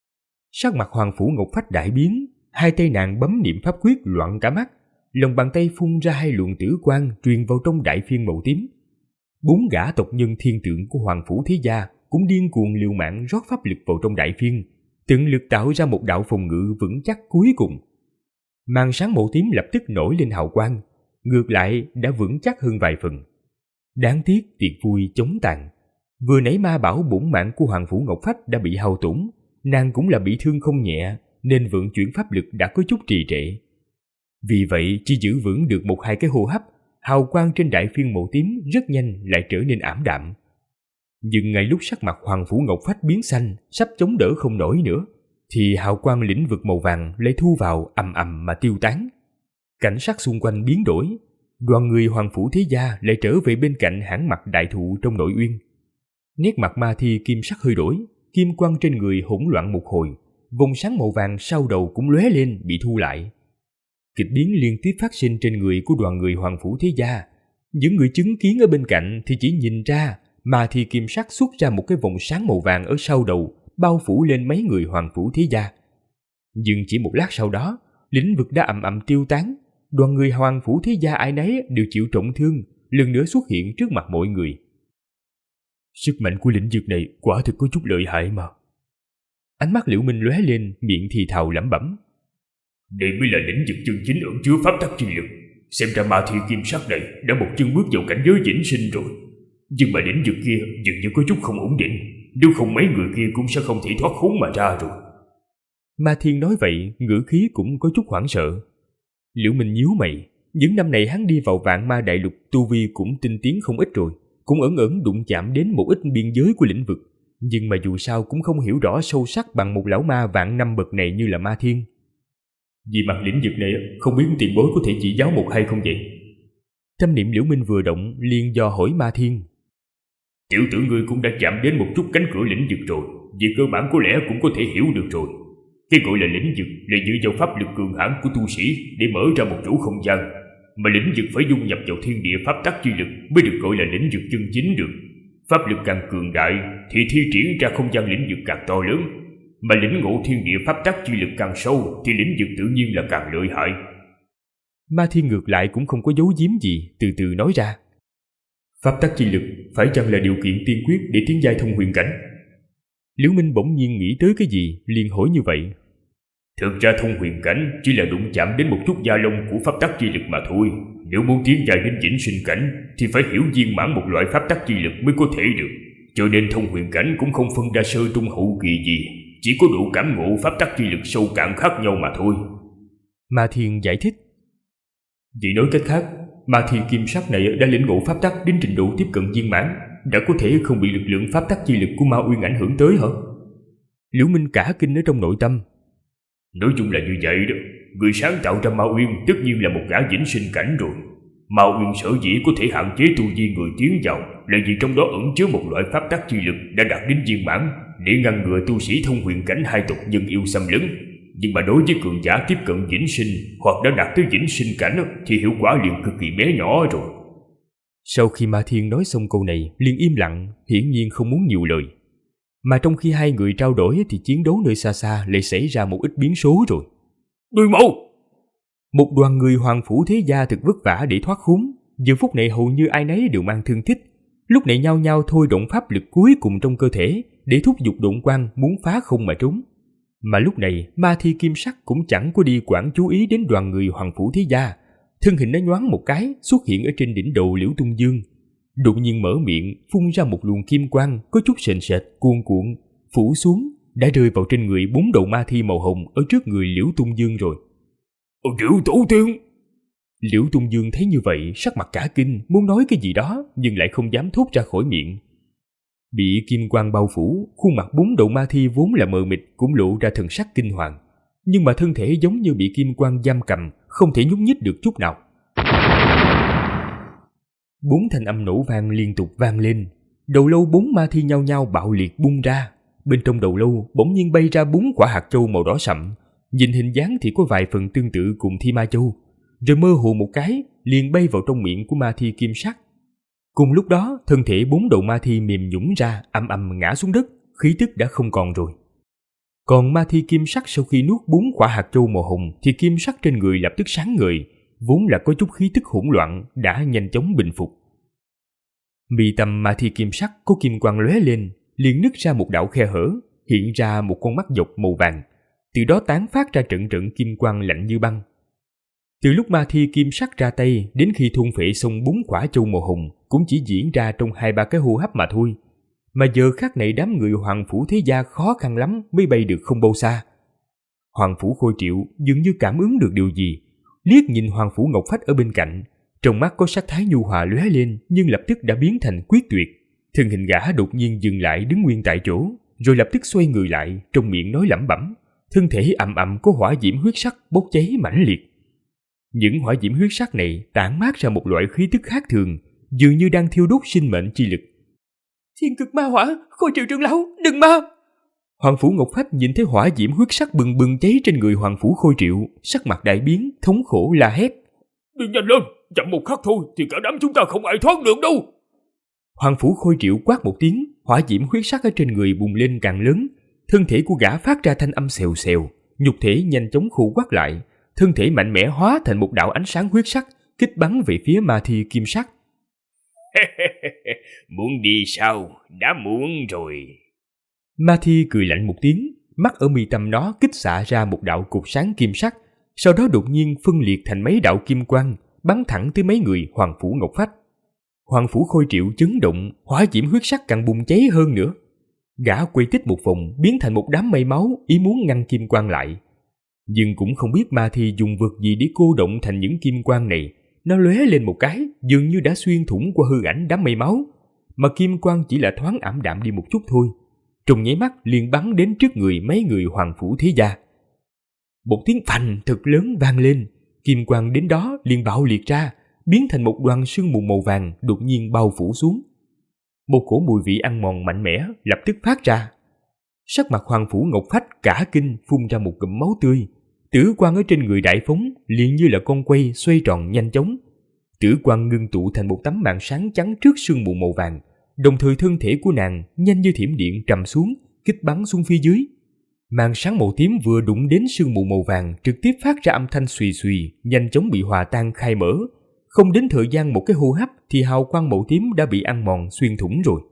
Sắc mặt Hoàng Phủ Ngọc Phách đại biến, hai tay nàng bấm niệm pháp quyết loạn cả mắt, lòng bàn tay phun ra hai luồng tử quang truyền vào trong đại phiên màu tím. Bốn gã tộc nhân thiên tượng của Hoàng Phủ Thế Gia cũng điên cuồng liều mạng rót pháp lực vào trong đại phiên, tận lực tạo ra một đạo phòng ngự vững chắc cuối cùng. Màn sáng màu tím lập tức nổi lên hào quang, ngược lại đã vững chắc hơn vài phần. Đáng tiếc tiệc vui chóng tàn. Vừa nãy ma bảo bổn mạng của Hoàng Phủ Ngọc Phách đã bị hao tổn, nàng cũng là bị thương không nhẹ, nên vận chuyển pháp lực đã có chút trì trệ. Vì vậy chỉ giữ vững được một hai cái hô hấp, hào quang trên đại phiên màu tím rất nhanh lại trở nên ảm đạm. Nhưng ngay lúc sắc mặt Hoàng Phủ Ngọc Phách biến xanh, sắp chống đỡ không nổi nữa, thì hào quang lĩnh vực màu vàng lại thu vào ầm ầm mà tiêu tán. Cảnh sắc xung quanh biến đổi, đoàn người Hoàng Phủ Thế Gia lại trở về bên cạnh hãng mặt đại thụ trong nội uyên. Nét mặt Ma Thi kim sắc hơi đổi, kim quang trên người hỗn loạn một hồi, vòng sáng màu vàng sau đầu cũng lóe lên bị thu lại. Kịch biến liên tiếp phát sinh trên người của đoàn người Hoàng Phủ Thế Gia. Những người chứng kiến ở bên cạnh thì chỉ nhìn ra Ma Thi kim sắc xuất ra một cái vòng sáng màu vàng ở sau đầu, bao phủ lên mấy người Hoàng Phủ Thế Gia. Nhưng chỉ một lát sau đó, lĩnh vực đã ầm ầm tiêu tán, đoàn người Hoàng Phủ Thế Gia ai nấy đều chịu trọng thương, lần nữa xuất hiện trước mặt mọi người. Sức mạnh của lĩnh vực này quả thực có chút lợi hại mà. Ánh mắt Liễu Minh lóe lên, miệng thì thào lẩm bẩm.
Đây mới là lĩnh vực chân chính ẩn chứa pháp tắc chi lực. Xem ra Ma Thi kim sắc này đã một chân bước vào cảnh giới vĩnh sinh rồi. Nhưng mà lĩnh vực kia dường như có chút không ổn định, nếu không mấy người kia cũng sẽ không thể thoát khốn mà ra rồi.
Ma Thiên nói vậy, ngữ khí cũng có chút hoảng sợ. Liễu Minh nhíu mày, những năm này hắn đi vào Vạn Ma Đại Lục, tu vi cũng tinh tiến không ít rồi, cũng ẩn ẩn đụng chạm đến một ít biên giới của lĩnh vực, nhưng mà dù sao cũng không hiểu rõ sâu sắc bằng một lão ma vạn năm bậc này như là Ma Thiên.
Vì mặt lĩnh vực này không biết tiền bối có thể chỉ giáo một hay không vậy?
Tâm niệm Liễu Minh vừa động, liền dò hỏi Ma Thiên.
Tiểu tử ngươi cũng đã chạm đến một chút cánh cửa lĩnh vực rồi, về cơ bản có lẽ cũng có thể hiểu được rồi. Cái gọi là lĩnh vực là dựa vào pháp lực cường hãn của tu sĩ để mở ra một chỗ không gian, mà lĩnh vực phải dung nhập vào thiên địa pháp tắc chi lực mới được gọi là lĩnh vực chân chính được. Pháp lực càng cường đại thì thi triển ra không gian lĩnh vực càng to lớn, mà lĩnh ngộ thiên địa pháp tắc chi lực càng sâu thì lĩnh vực tự nhiên là càng lợi hại.
Ma Thiên ngược lại cũng không có giấu giếm gì, từ từ nói ra.
Pháp tắc chi lực phải chăng là điều kiện tiên quyết để tiến giai thông huyền cảnh?
Liễu Minh bỗng nhiên nghĩ tới cái gì, liền hỏi như vậy.
Thực ra thông huyền cảnh chỉ là đụng chạm đến một chút da lông của pháp tắc chi lực mà thôi. Nếu muốn tiến giai đến vĩnh sinh cảnh thì phải hiểu viên mãn một loại pháp tắc chi lực mới có thể được. Cho nên thông huyền cảnh cũng không phân ra sơ trung hậu kỳ gì, chỉ có độ cảm ngộ pháp tắc chi lực sâu cạn khác nhau mà thôi.
Ma Thiên giải thích.
Vậy nói cách khác, Ma Thiên Kim Sắc này đã lĩnh ngộ pháp tắc đến trình độ tiếp cận viên mãn, đã có thể không bị lực lượng pháp tắc chi lực của Ma Uyên ảnh hưởng tới hả?
Liễu Minh cả kinh ở trong nội tâm.
Nói chung là như vậy đó. Người sáng tạo ra Ma Uyên tất nhiên là một gã vĩnh sinh cảnh rồi. Ma Uyên sở dĩ có thể hạn chế tu vi người tiến vào là vì trong đó ẩn chứa một loại pháp tắc chi lực đã đạt đến viên mãn, để ngăn ngừa tu sĩ thông huyền cảnh hai tộc nhân yêu xâm lấn. Nhưng mà đối với cường giả tiếp cận vĩnh sinh hoặc đã đạt tới vĩnh sinh cảnh thì hiệu quả liền cực kỳ bé nhỏ rồi.
Sau khi Ma Thiên nói xong câu này, liền im lặng, hiển nhiên không muốn nhiều lời. Mà trong khi hai người trao đổi thì chiến đấu nơi xa xa lại xảy ra một ít biến số rồi.
Đuôi mẫu!
Một đoàn người Hoàng Phủ Thế Gia thực vất vả để thoát khốn, giờ phút này hầu như ai nấy đều mang thương tích. Lúc này nhao nhao thôi động pháp lực cuối cùng trong cơ thể để thúc giục độn quang muốn phá không mà trốn. Mà lúc này Ma Thi Kim Sắc cũng chẳng có đi quản chú ý đến đoàn người Hoàng Phủ Thế Gia. Thân hình nó nhoáng một cái xuất hiện ở trên đỉnh đầu Liễu Tung Dương, đột nhiên mở miệng phun ra một luồng kim quang có chút sền sệt cuồn cuộn phủ xuống, đã rơi vào trên người 4 đầu ma thi màu hồng ở trước người Liễu Tung Dương rồi.
Liễu tổ tiên!
Liễu Tung Dương thấy như vậy sắc mặt cả kinh, muốn nói cái gì đó nhưng lại không dám thốt ra khỏi miệng. Bị kim quang bao phủ, khuôn mặt 4 đầu ma thi vốn là mờ mịt cũng lộ ra thần sắc kinh hoàng, nhưng mà thân thể giống như bị kim quang giam cầm, không thể nhúc nhích được chút nào. 4 thanh âm nổ vang liên tục vang lên, đầu lâu 4 ma thi nhao nhao bạo liệt bung ra. Bên trong đầu lâu bỗng nhiên bay ra 4 quả hạt châu màu đỏ sậm, nhìn hình dáng thì có vài phần tương tự cùng thi ma châu, rồi mơ hồ một cái liền bay vào trong miệng của ma thi Kim Sắc. Cùng lúc đó, thân thể 4 đầu ma thi mềm nhũn ra, ầm ầm ngã xuống đất, khí tức đã không còn rồi. Còn ma thi Kim Sắc sau khi nuốt 4 quả hạt châu màu hồng thì kim sắc trên người lập tức sáng ngời, vốn là có chút khí tức hỗn loạn đã nhanh chóng bình phục. Mi tâm ma thi Kim Sắc có kim quang lóe lên, liền nứt ra một đạo khe hở, hiện ra một con mắt dọc màu vàng, từ đó tán phát ra trận trận kim quang lạnh như băng. Từ lúc ma thi Kim Sắc ra tay đến khi thôn phệ xong 4 quả châu màu hồng cũng chỉ diễn ra trong 2-3 cái hô hấp mà thôi. Mà giờ khắc này đám người Hoàng Phủ Thế Gia khó khăn lắm mới bay được không bao xa. Hoàng Phủ Khôi Triệu dường như cảm ứng được điều gì, liếc nhìn Hoàng Phủ Ngọc Phách ở bên cạnh, trong mắt có sắc thái nhu hòa lóe lên nhưng lập tức đã biến thành quyết tuyệt. Thân hình gã đột nhiên dừng lại đứng nguyên tại chỗ, rồi lập tức xoay người lại, trong miệng nói lẩm bẩm, thân thể ầm ầm có hỏa diễm huyết sắc bốc cháy mãnh liệt. Những hỏa diễm huyết sắc này tản mát ra một loại khí tức khác thường, dường như đang thiêu đốt sinh mệnh chi lực. Thiên cực ma hỏa, Khôi Triệu trưởng lão, đừng ma! Hoàng Phủ Ngọc Phách nhìn thấy hỏa diễm huyết sắc bừng bừng cháy trên người Hoàng Phủ Khôi Triệu, sắc mặt đại biến, thống khổ la hét.
Đi nhanh lên, chậm một khắc thôi thì cả đám chúng ta không ai thoát được đâu.
Hoàng Phủ Khôi Triệu quát một tiếng, hỏa diễm huyết sắc ở trên người bùng lên càng lớn, thân thể của gã phát ra thanh âm xèo xèo, nhục thể nhanh chóng khô quắt lại, thân thể mạnh mẽ hóa thành một đạo ánh sáng huyết sắc, kích bắn về phía ma thi Kim Sắc.
Muốn đi sao? Đã muộn rồi.
Ma thi cười lạnh một tiếng, mắt ở mi tâm nó kích xạ ra một đạo cột sáng kim sắc, sau đó đột nhiên phân liệt thành mấy đạo kim quang, bắn thẳng tới mấy người Hoàng Phủ Ngọc Phách. Hoàng Phủ Khôi Triệu chấn động, hỏa diễm huyết sắc càng bùng cháy hơn nữa. Gã quay tích một vòng, biến thành một đám mây máu, ý muốn ngăn kim quang lại. Nhưng cũng không biết ma thi dùng vật gì để cô động thành những kim quang này. Nó lóe lên một cái, dường như đã xuyên thủng qua hư ảnh đám mây máu, mà kim quang chỉ là thoáng ảm đạm đi một chút thôi. Trong nháy mắt liền bắn đến trước người mấy người Hoàng Phủ Thế Gia. Một tiếng phành thật lớn vang lên, kim quang đến đó liền bạo liệt ra, biến thành một đoàn sương mù màu vàng đột nhiên bao phủ xuống. Một cỗ mùi vị ăn mòn mạnh mẽ lập tức phát ra. Sắc mặt Hoàng Phủ Ngọc Phách cả kinh phun ra một ngụm máu tươi. Tử quang ở trên người Đại Phóng liền như là con quay xoay tròn nhanh chóng. Tử quang ngưng tụ thành một tấm màn sáng chắn trước sương mù màu vàng, đồng thời thân thể của nàng nhanh như thiểm điện trầm xuống, kích bắn xuống phía dưới. Màn sáng màu tím vừa đụng đến sương mù màu vàng trực tiếp phát ra âm thanh xùy xùy, nhanh chóng bị hòa tan khai mở. Không đến thời gian một cái hô hấp thì hào quang màu tím đã bị ăn mòn xuyên thủng rồi.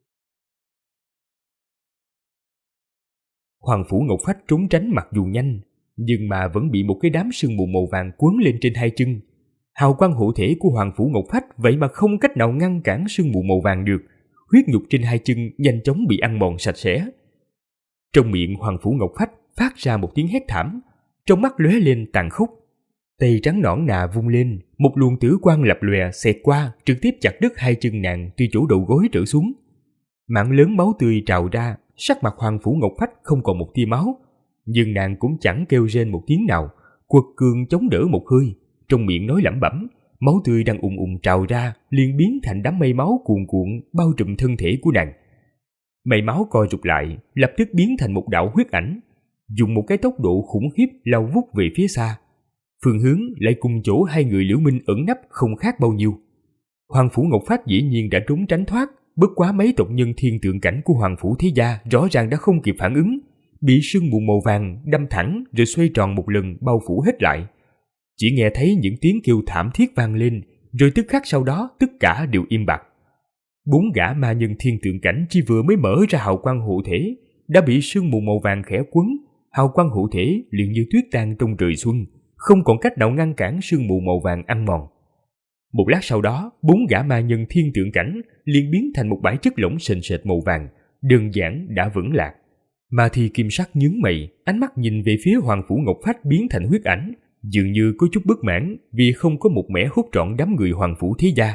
Hoàng Phủ Ngọc Phách trốn tránh mặc dù nhanh, nhưng mà vẫn bị một cái đám sương mù màu vàng quấn lên trên hai chân. Hào quang hộ thể của Hoàng Phủ Ngọc Phách vậy mà không cách nào ngăn cản sương mù màu vàng được. Huyết nhục trên hai chân nhanh chóng bị ăn mòn sạch sẽ. Trong miệng Hoàng Phủ Ngọc Phách phát ra một tiếng hét thảm, trong mắt lóe lên tàn khốc. Tay trắng nõn nà vung lên, một luồng tử quang lập lòe xẹt qua, trực tiếp chặt đứt hai chân nàng từ chỗ đầu gối trở xuống. Mảng lớn máu tươi trào ra, sắc mặt Hoàng Phủ Ngọc Phách không còn một tia máu, nhưng nàng cũng chẳng kêu rên một tiếng nào, quật cường chống đỡ một hơi, trong miệng nói lẩm bẩm, máu tươi đang ùn ùn trào ra, liền biến thành đám mây máu cuồn cuộn bao trùm thân thể của nàng. Mây máu co rụt lại, lập tức biến thành một đạo huyết ảnh, dùng một cái tốc độ khủng khiếp lao vút về phía xa. Phương hướng lại cùng chỗ hai người Liễu Minh ẩn nấp không khác bao nhiêu. Hoàng Phủ Ngọc Phách dĩ nhiên đã trốn tránh thoát, bất quá mấy tộc nhân thiên tượng cảnh của Hoàng Phủ Thế Gia rõ ràng đã không kịp phản ứng, bị sương mù màu vàng đâm thẳng rồi xoay tròn một lần bao phủ hết lại. Chỉ nghe thấy những tiếng kêu thảm thiết vang lên, rồi tức khắc sau đó tất cả đều im bặt. 4 gã ma nhân thiên tượng cảnh chỉ vừa mới mở ra hào quang hộ thể, đã bị sương mù màu vàng khẽ quấn, hào quang hộ thể liền như tuyết tan trong trời xuân, không còn cách nào ngăn cản sương mù màu vàng ăn mòn. Một lát sau đó, 4 gã ma nhân thiên tượng cảnh liền biến thành một bãi chất lỏng sền sệt màu vàng, đơn giản đã vững lạc. Ma Thi Kim Sắc nhướng mày, ánh mắt nhìn về phía Hoàng Phủ Ngọc Phách biến thành huyết ảnh, dường như có chút bất mãn vì không có một mẻ hút trọn đám người Hoàng Phủ Thế Gia.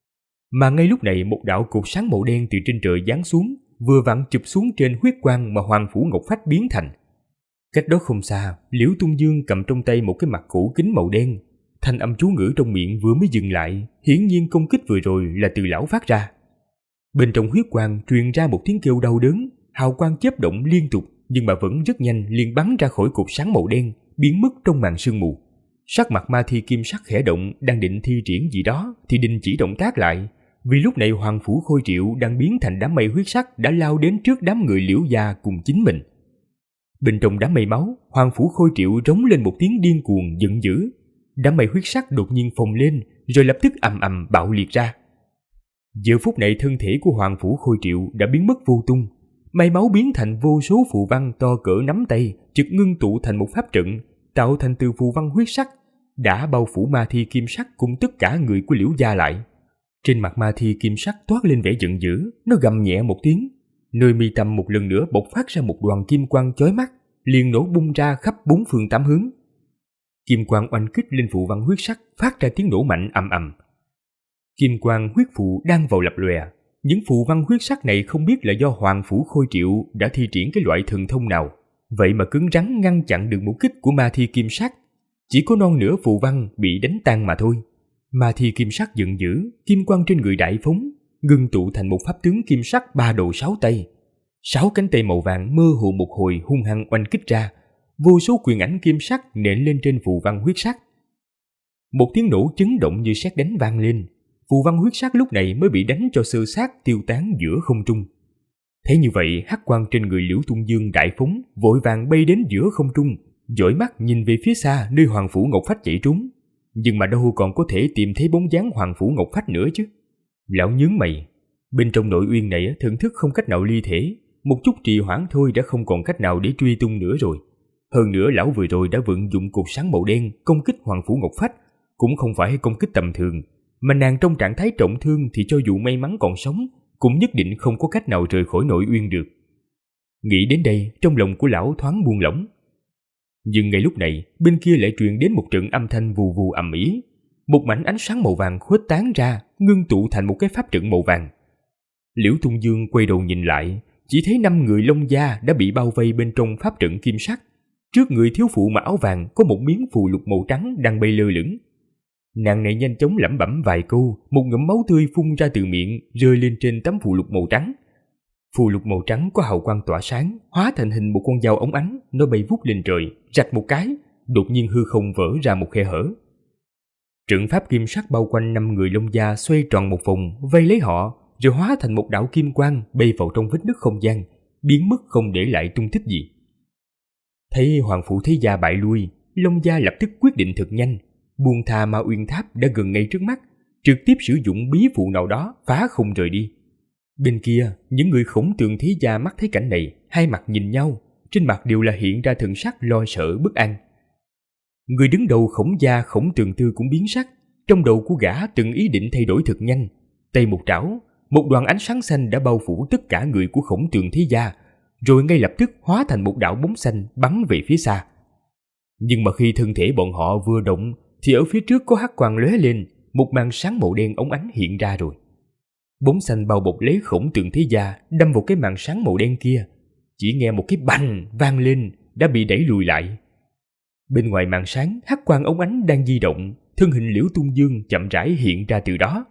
Mà ngay lúc này một đạo cột sáng màu đen từ trên trời giáng xuống, vừa vặn chụp xuống trên huyết quang mà Hoàng Phủ Ngọc Phách biến thành. Cách đó không xa, Liễu Tung Dương cầm trong tay một cái mặt cổ kính màu đen. Thanh âm chú ngữ trong miệng vừa mới dừng lại, hiển nhiên công kích vừa rồi là từ lão phát ra. Bên trong huyết quang truyền ra một tiếng kêu đau đớn, hào quang chớp động liên tục, nhưng mà vẫn rất nhanh liền bắn ra khỏi cột sáng màu đen, biến mất trong màn sương mù. Sắc mặt Ma Thi Kim Sắc khẽ động, đang định thi triển gì đó thì đình chỉ động tác lại, vì lúc này Hoàng Phủ Khôi Triệu đang biến thành đám mây huyết sắc đã lao đến trước đám người Liễu gia cùng chính mình. Bên trong đám mây máu, Hoàng Phủ Khôi Triệu rống lên một tiếng điên cuồng giận dữ. Đám mây huyết sắc đột nhiên phồng lên, rồi lập tức ầm ầm bạo liệt ra. Giờ phút này thân thể của Hoàng Phủ Khôi Triệu đã biến mất vô tung, mây máu biến thành vô số phù văn to cỡ nắm tay, chợt ngưng tụ thành một pháp trận, tạo thành từ phù văn huyết sắc, đã bao phủ Ma Thi Kim Sắc cùng tất cả người của Liễu gia lại. Trên mặt Ma Thi Kim Sắc toát lên vẻ giận dữ, nó gầm nhẹ một tiếng, nơi mi tâm một lần nữa bộc phát ra một đoàn kim quang chói mắt, liền nổ bung ra khắp 4 phương 8 hướng. Kim quang oanh kích lên phù văn huyết sắc, phát ra tiếng nổ mạnh ầm ầm. Kim quang huyết phù đang vào lập lòe, những phù văn huyết sắc này không biết là do Hoàng Phủ Khôi Triệu đã thi triển cái loại thần thông nào, vậy mà cứng rắn ngăn chặn được một kích của Ma Thi Kim Sắc. Chỉ có non nửa phù văn bị đánh tan mà thôi. Ma Thi Kim Sắc giận dữ, kim quang trên người đại phóng, ngưng tụ thành một pháp tướng kim sắc 3 đầu 6 tay. 6 cánh tay màu vàng mơ hồ một hồi hung hăng oanh kích ra, vô số quyền ảnh kim sắc nện lên trên phù văn huyết sắc. Một tiếng nổ chấn động như sét đánh vang lên, phù văn huyết sắc lúc này mới bị đánh cho sơ sát tiêu tán giữa không trung. Thế như vậy, hắc quang trên người Liễu Tung Dương đại phóng vội vàng bay đến giữa không trung, dõi mắt nhìn về phía xa nơi Hoàng Phủ Ngọc Phách chạy trốn, nhưng mà đâu còn có thể tìm thấy bóng dáng Hoàng Phủ Ngọc Phách nữa chứ. Lão nhướng mày, bên trong nội uyên này thần thức không cách nào ly thể, một chút trì hoãn thôi đã không còn cách nào để truy tung nữa rồi. Hơn nữa lão vừa rồi đã vận dụng cột sáng màu đen công kích Hoàng Phủ Ngọc Phách, cũng không phải công kích tầm thường, mà nàng trong trạng thái trọng thương thì cho dù may mắn còn sống, cũng nhất định không có cách nào rời khỏi nội uyên được. Nghĩ đến đây, trong lòng của lão thoáng buông lỏng. Nhưng ngay lúc này, bên kia lại truyền đến một trận âm thanh vù vù ầm ĩ, một mảnh ánh sáng màu vàng khuếch tán ra, ngưng tụ thành một cái pháp trận màu vàng. Liễu Tung Dương quay đầu nhìn lại, chỉ thấy 5 người Long gia đã bị bao vây bên trong pháp trận kim sắc. Trước người thiếu phụ mặc áo vàng có một miếng phù lục màu trắng đang bay lơ lửng. Nàng này nhanh chóng lẩm bẩm vài câu, một ngụm máu tươi phun ra từ miệng, rơi lên trên tấm phù lục màu trắng. Phù lục màu trắng có hào quang tỏa sáng, hóa thành hình một con dao óng ánh, nó bay vút lên trời, rạch một cái, đột nhiên hư không vỡ ra một khe hở. Trận pháp kim sắc bao quanh 5 người Long Gia xoay tròn một vòng, vây lấy họ, rồi hóa thành một đạo kim quang bay vào trong vết nứt không gian, biến mất không để lại tung tích gì. Thấy Hoàng Phủ Thế Gia bại lui, Long Gia lập tức quyết định thật nhanh, buông tha Ma Uyên Tháp đã gần ngay trước mắt, trực tiếp sử dụng bí phụ nào đó phá không rời đi. Bên kia, những người Khổng Tường Thế Gia mắt thấy cảnh này, hai mặt nhìn nhau, trên mặt đều là hiện ra thần sắc lo sợ bất an. Người đứng đầu Khổng gia Khổng Tường Tư cũng biến sắc, trong đầu của gã từng ý định thay đổi thật nhanh, tay một trảo, một đoàn ánh sáng xanh đã bao phủ tất cả người của Khổng Tường Thế Gia, rồi ngay lập tức hóa thành một đạo bóng xanh bắn về phía xa. Nhưng mà khi thân thể bọn họ vừa động, thì ở phía trước có hắc quang lóe lên, một màn sáng màu đen óng ánh hiện ra rồi. Bóng xanh bao bọc lấy Khổng Tường Thế Gia đâm vào cái màn sáng màu đen kia, chỉ nghe một cái bành vang lên, đã bị đẩy lùi lại. Bên ngoài màn sáng, hắc quang óng ánh đang di động, thân hình Liễu Tung Dương chậm rãi hiện ra từ đó.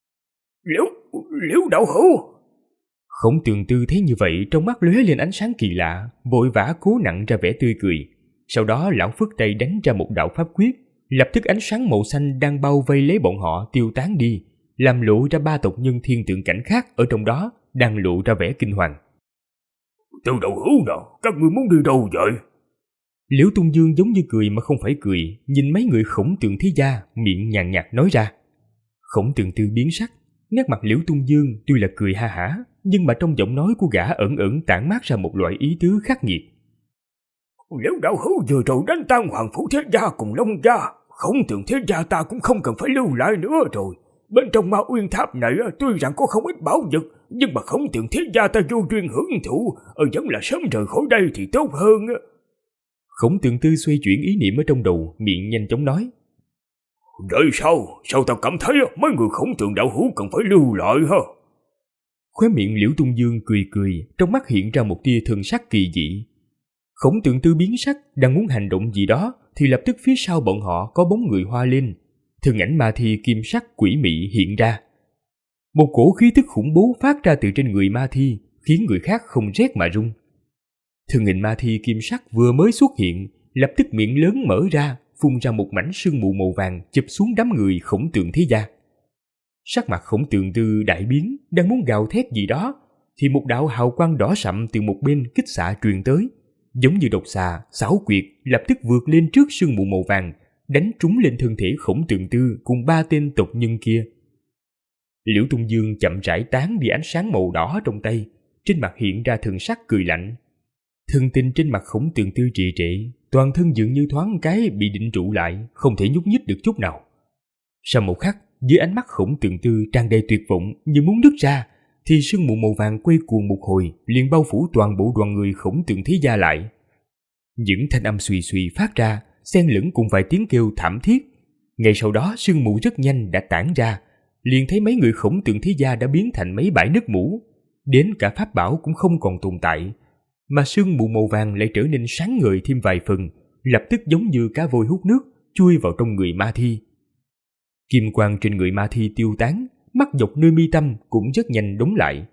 Liễu đạo hữu! Khổng Tường Tư thấy như vậy, trong mắt lóe lên ánh sáng kỳ lạ, vội vã cố nặn ra vẻ tươi cười. Sau đó lão phất tay đánh ra một đạo pháp quyết, lập tức ánh sáng màu xanh đang bao vây lấy bọn họ tiêu tán đi, làm lộ ra 3 tộc nhân thiên tượng cảnh khác ở trong đó đang lộ ra vẻ kinh hoàng.
Từ đạo hữu nào, các ngươi muốn đi đâu vậy?
Liễu Tung Dương giống như cười mà không phải cười, nhìn mấy người Khổng Tường Thế Gia, miệng nhàn nhạt nói ra. Khổng Tường Tư biến sắc, nét mặt Liễu Tung Dương tuy là cười ha hả, nhưng mà trong giọng nói của gã ẩn ẩn tản mát ra một loại ý tứ khắc nghiệt.
Liễu đạo hữu vừa rồi đánh tan Hoàng Phủ Thế Gia cùng Long Gia, Khổng Tường Thế Gia ta cũng không cần phải lưu lại nữa rồi. Bên trong Ma Uyên Tháp này tuy rằng có không ít bảo vật, nhưng mà Khổng Tường Thế Gia ta vô duyên hưởng thụ, vẫn là sớm rời khỏi đây thì tốt hơn.
Khổng Tường Tư xoay chuyển ý niệm ở trong đầu, miệng nhanh chóng nói.
Vậy sao ta cảm thấy mấy người Khổng Tường đạo hữu cần phải lưu lại ha?
Khóe miệng Liễu Tung Dương cười cười, trong mắt hiện ra một tia thần sắc kỳ dị. Khổng Tường Tư biến sắc, đang muốn hành động gì đó, thì lập tức phía sau bọn họ có bóng người hoa lên. Thân ảnh ma thi kim sắc quỷ mị hiện ra. Một cổ khí tức khủng bố phát ra từ trên người ma thi, khiến người khác không rét mà run. Thân hình ma thi kim sắc vừa mới xuất hiện, lập tức miệng lớn mở ra, phun ra một mảnh sương mù màu vàng chụp xuống đám người Khổng Tường Thế Gia. Sắc mặt Khổng Tường Tư đại biến, đang muốn gào thét gì đó, thì một đạo hào quang đỏ sậm từ một bên kích xạ truyền tới, giống như độc xà, xảo quyệt, lập tức vượt lên trước sương mù màu vàng, đánh trúng lên thân thể Khổng Tường Tư cùng 3 tên tộc nhân kia. Liễu Tung Dương chậm rãi tán đi ánh sáng màu đỏ trong tay, trên mặt hiện ra thần sắc cười lạnh. Thân tình trên mặt Khổng Tường Tư trì trệ, toàn thân dường như thoáng cái bị định trụ lại, không thể nhúc nhích được chút nào. Sau một khắc, dưới ánh mắt Khổng Tường Tư tràn đầy tuyệt vọng như muốn nứt ra, thì sương mù màu vàng quay cuồng một hồi, liền bao phủ toàn bộ đoàn người Khổng Tường Thế Gia lại. Những thanh âm xùy xùy phát ra, xen lẫn cùng vài tiếng kêu thảm thiết. Ngay sau đó sương mù rất nhanh đã tản ra, liền thấy mấy người Khổng Tường Thế Gia đã biến thành mấy bãi nước mủ, đến cả pháp bảo cũng không còn tồn tại, mà sương mù màu vàng lại trở nên sáng ngời thêm vài phần, lập tức giống như cá voi hút nước chui vào trong người ma thi. Kim quang trên người ma thi tiêu tán, mắt dọc nơi mi tâm cũng rất nhanh đóng lại.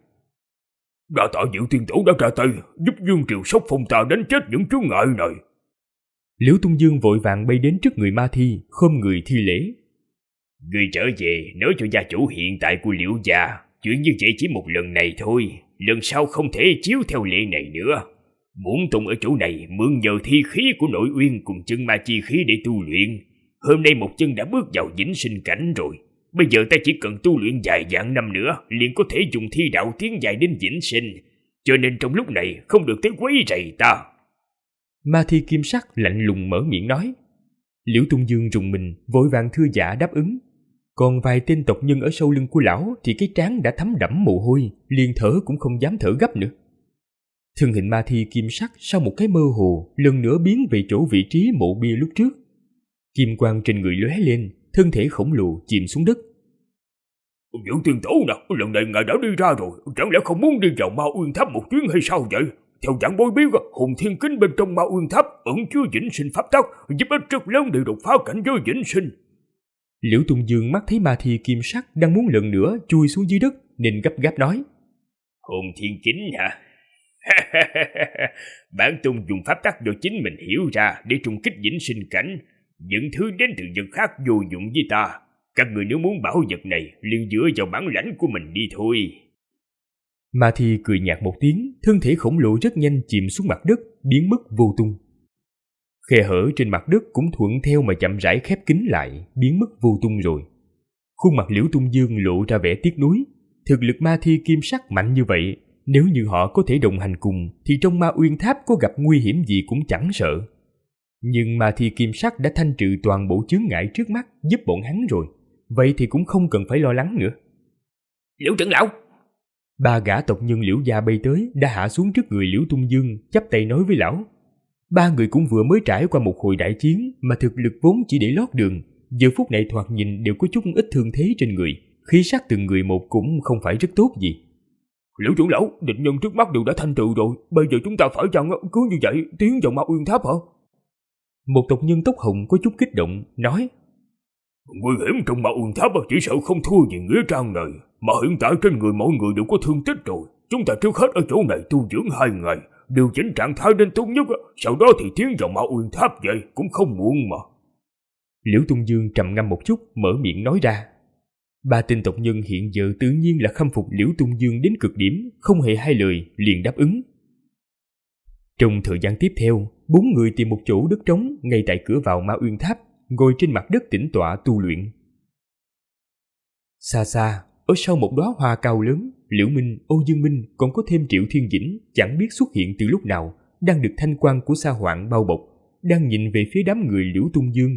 Đa tạ Diệu Tiên Tổ đã ra tay, giúp Dương Triều Sóc Phong ta đánh chết những chướng ngại này.
Liễu Tung Dương vội vàng bay đến trước người ma thi, khom người thi lễ.
Người trở về nói cho gia chủ hiện tại của Liễu gia, chuyện như vậy chỉ một lần này thôi, lần sau không thể chiếu theo lệ này nữa. Muốn Tùng ở chỗ này mượn nhờ thi khí của nội uyên cùng chân ma chi khí để tu luyện. Hôm nay một chân đã bước vào vĩnh sinh cảnh rồi. Bây giờ ta chỉ cần tu luyện vài vạn năm nữa liền có thể dùng thi đạo tiến dài đến vĩnh sinh. Cho nên trong lúc này không được tới quấy rầy ta.
Ma thi kim sắc lạnh lùng mở miệng nói. Liễu Tung Dương rùng mình, vội vàng thưa dạ đáp ứng. Còn vài tên tộc nhân ở sau lưng của lão thì cái trán đã thấm đẫm mồ hôi, liền thở cũng không dám thở gấp nữa. Thân hình ma thi kim sắc sau một cái mơ hồ lần nữa biến về chỗ vị trí mộ bia lúc trước. Kim quang trên người lóe lên, thân thể khổng lồ chìm xuống đất.
Diệu Tiên Tổ nào, lần này ngài đã đi ra rồi, chẳng lẽ không muốn đi vào Ma Uyên Tháp một chuyến hay sao vậy? Theo giảng bối biết, hồn thiên kính bên trong Ma Uyên Tháp ẩn chứa vĩnh sinh pháp tắc, giúp ích rất lớn để đột phá cảnh giới vĩnh sinh.
Liễu Tung Dương mắt thấy ma thi kim sắc đang muốn lần nữa chui xuống dưới đất nên gấp gáp nói:
Hồn thiên kính hả? Bản tôn dùng pháp tắc do chính mình hiểu ra để trùng kích vĩnh sinh cảnh. Những thứ đến từ vật khác vô dụng với ta. Các người nếu muốn bảo vật này liền dựa vào bản lãnh của mình đi thôi.
Ma thi cười nhạt một tiếng, thân thể khổng lồ rất nhanh chìm xuống mặt đất, biến mất vô tung. Khe hở trên mặt đất cũng thuận theo mà chậm rãi khép kín lại, biến mất vô tung rồi. Khuôn mặt Liễu Tung Dương lộ ra vẻ tiếc nuối. Thực lực ma thi kim sắc mạnh như vậy, nếu như họ có thể đồng hành cùng thì trong Ma Uyên Tháp có gặp nguy hiểm gì cũng chẳng sợ. Nhưng ma thi kim sắc đã thanh trừ toàn bộ chướng ngại trước mắt giúp bọn hắn rồi, vậy thì cũng không cần phải lo lắng nữa.
Liễu trưởng lão!
3 gã tộc nhân Liễu gia bay tới đã hạ xuống trước người Liễu Tung Dương, chắp tay nói với lão. 3 người cũng vừa mới trải qua một hồi đại chiến mà thực lực vốn chỉ để lót đường, giờ phút này thoạt nhìn đều có chút ít thương thế trên người, khí sắc từng người một cũng không phải rất tốt gì.
Liễu trưởng lão, địch nhân trước mắt đều đã thanh trừ rồi, bây giờ chúng ta phải chăng cứ như vậy tiến vào Ma Uyên Tháp hả?
Một tộc nhân tóc hồng có chút kích động nói:
Nguy hiểm trong Ma Uyên Tháp chỉ sợ không thua gì nghĩa trang này, mà hiện tại trên người mọi người đều có thương tích rồi. Chúng ta trước hết ở chỗ này tu dưỡng 2 ngày, điều chỉnh trạng thái đến tốt nhất, sau đó thì tiến vào Ma Uyên Tháp vậy cũng không muộn mà.
Liễu Tung Dương trầm ngâm một chút, mở miệng nói ra. 3 tên tộc nhân hiện giờ tự nhiên là khâm phục Liễu Tung Dương đến cực điểm, không hề hai lời liền đáp ứng. Trong thời gian tiếp theo, 4 người tìm một chỗ đất trống ngay tại cửa vào Ma Uyên Tháp, ngồi trên mặt đất tĩnh tọa tu luyện. Xa xa, ở sau một đóa hoa cao lớn, Liễu Minh, Âu Dương Minh còn có thêm Triệu Thiên Dĩnh chẳng biết xuất hiện từ lúc nào, đang được thanh quang của Sa Hoạn bao bọc, đang nhìn về phía đám người Liễu Tung Dương.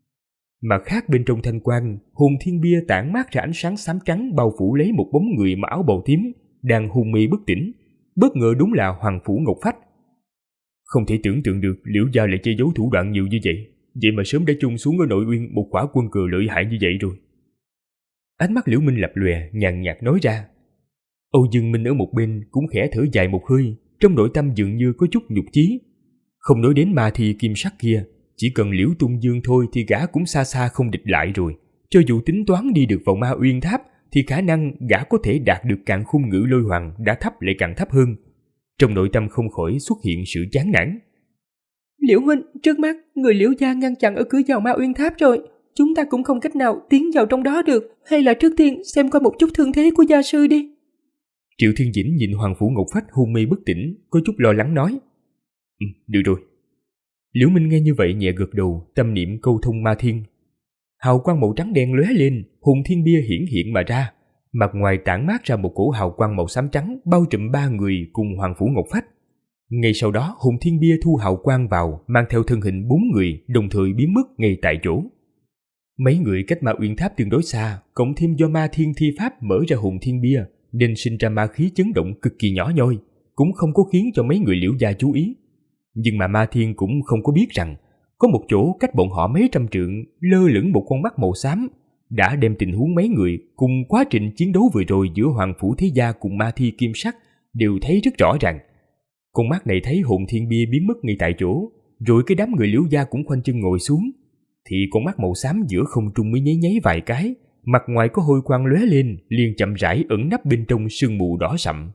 Mà khác bên trong thanh quang, hồn thiên bia tản mát ra ánh sáng xám trắng bao phủ lấy một bóng người mặc áo bào tím, đang hôn mê bất tỉnh. Bất ngờ đúng là Hoàng Phủ Ngọc Phách. Không thể tưởng tượng được Liễu gia lại che giấu thủ đoạn nhiều như vậy, vậy mà sớm đã chôn xuống ở nội uyên một quả quân cờ lợi hại như vậy rồi. Ánh mắt Liễu Minh lập lòe, nhàn nhạt nói ra. Âu Dương Minh ở một bên cũng khẽ thở dài một hơi, trong nội tâm dường như có chút nhục chí. Không nói đến ma thi kim sắc kia, chỉ cần Liễu Tung Dương thôi thì gã cũng xa xa không địch lại rồi. Cho dù tính toán đi được vào Ma Uyên Tháp thì khả năng gã có thể đạt được càn khôn ngữ lôi hoàng đã thấp lại càng thấp hơn. Trong nội tâm không khỏi xuất hiện sự chán nản.
Liễu huynh, trước mắt người Liễu gia ngăn chặn ở cửa vào Ma Uyên Tháp rồi, chúng ta cũng không cách nào tiến vào trong đó được, hay là trước tiên xem qua một chút thương thế của gia sư đi.
Triệu Thiên Dĩnh nhìn Hoàng Phủ Ngọc Phách hôn mê bất tỉnh, có chút lo lắng nói. Được rồi. Liễu Minh nghe như vậy nhẹ gật đầu, tâm niệm câu thông ma thiên. Hào quang màu trắng đen lóe lên, hồn thiên bia hiển hiện mà ra, mặt ngoài tản mát ra một cổ hào quang màu xám trắng bao trùm 3 người cùng Hoàng Phủ Ngọc Phách. Ngay sau đó hồn thiên bia thu hào quang vào, mang theo thân hình 4 người đồng thời biến mất ngay tại chỗ. Mấy người cách Ma Uyên Tháp tương đối xa, cộng thêm do ma thiên thi pháp mở ra hồn thiên bia nên sinh ra ma khí chấn động cực kỳ nhỏ nhoi, cũng không có khiến cho mấy người Liễu gia chú ý. Nhưng mà ma thiên cũng không có biết rằng có một chỗ cách bọn họ mấy trăm trượng lơ lửng một con mắt màu xám đã đem tình huống mấy người cùng quá trình chiến đấu vừa rồi giữa Hoàng Phủ Thế Gia cùng ma thi kim sắc đều thấy rất rõ ràng. Con mắt này thấy hồn thiên bia biến mất ngay tại chỗ, rồi cái đám người Liễu gia cũng khoanh chân ngồi xuống, thì con mắt màu xám giữa không trung mới nháy nháy vài cái, mặt ngoài có hôi quang lóe lên, liền chậm rãi ẩn nấp bên trong sương mù đỏ sậm.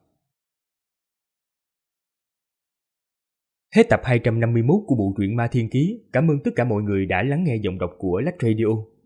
Hết tập 251 của bộ truyện Ma Thiên Ký. Cảm ơn tất cả mọi người đã lắng nghe giọng đọc của Lách Radio.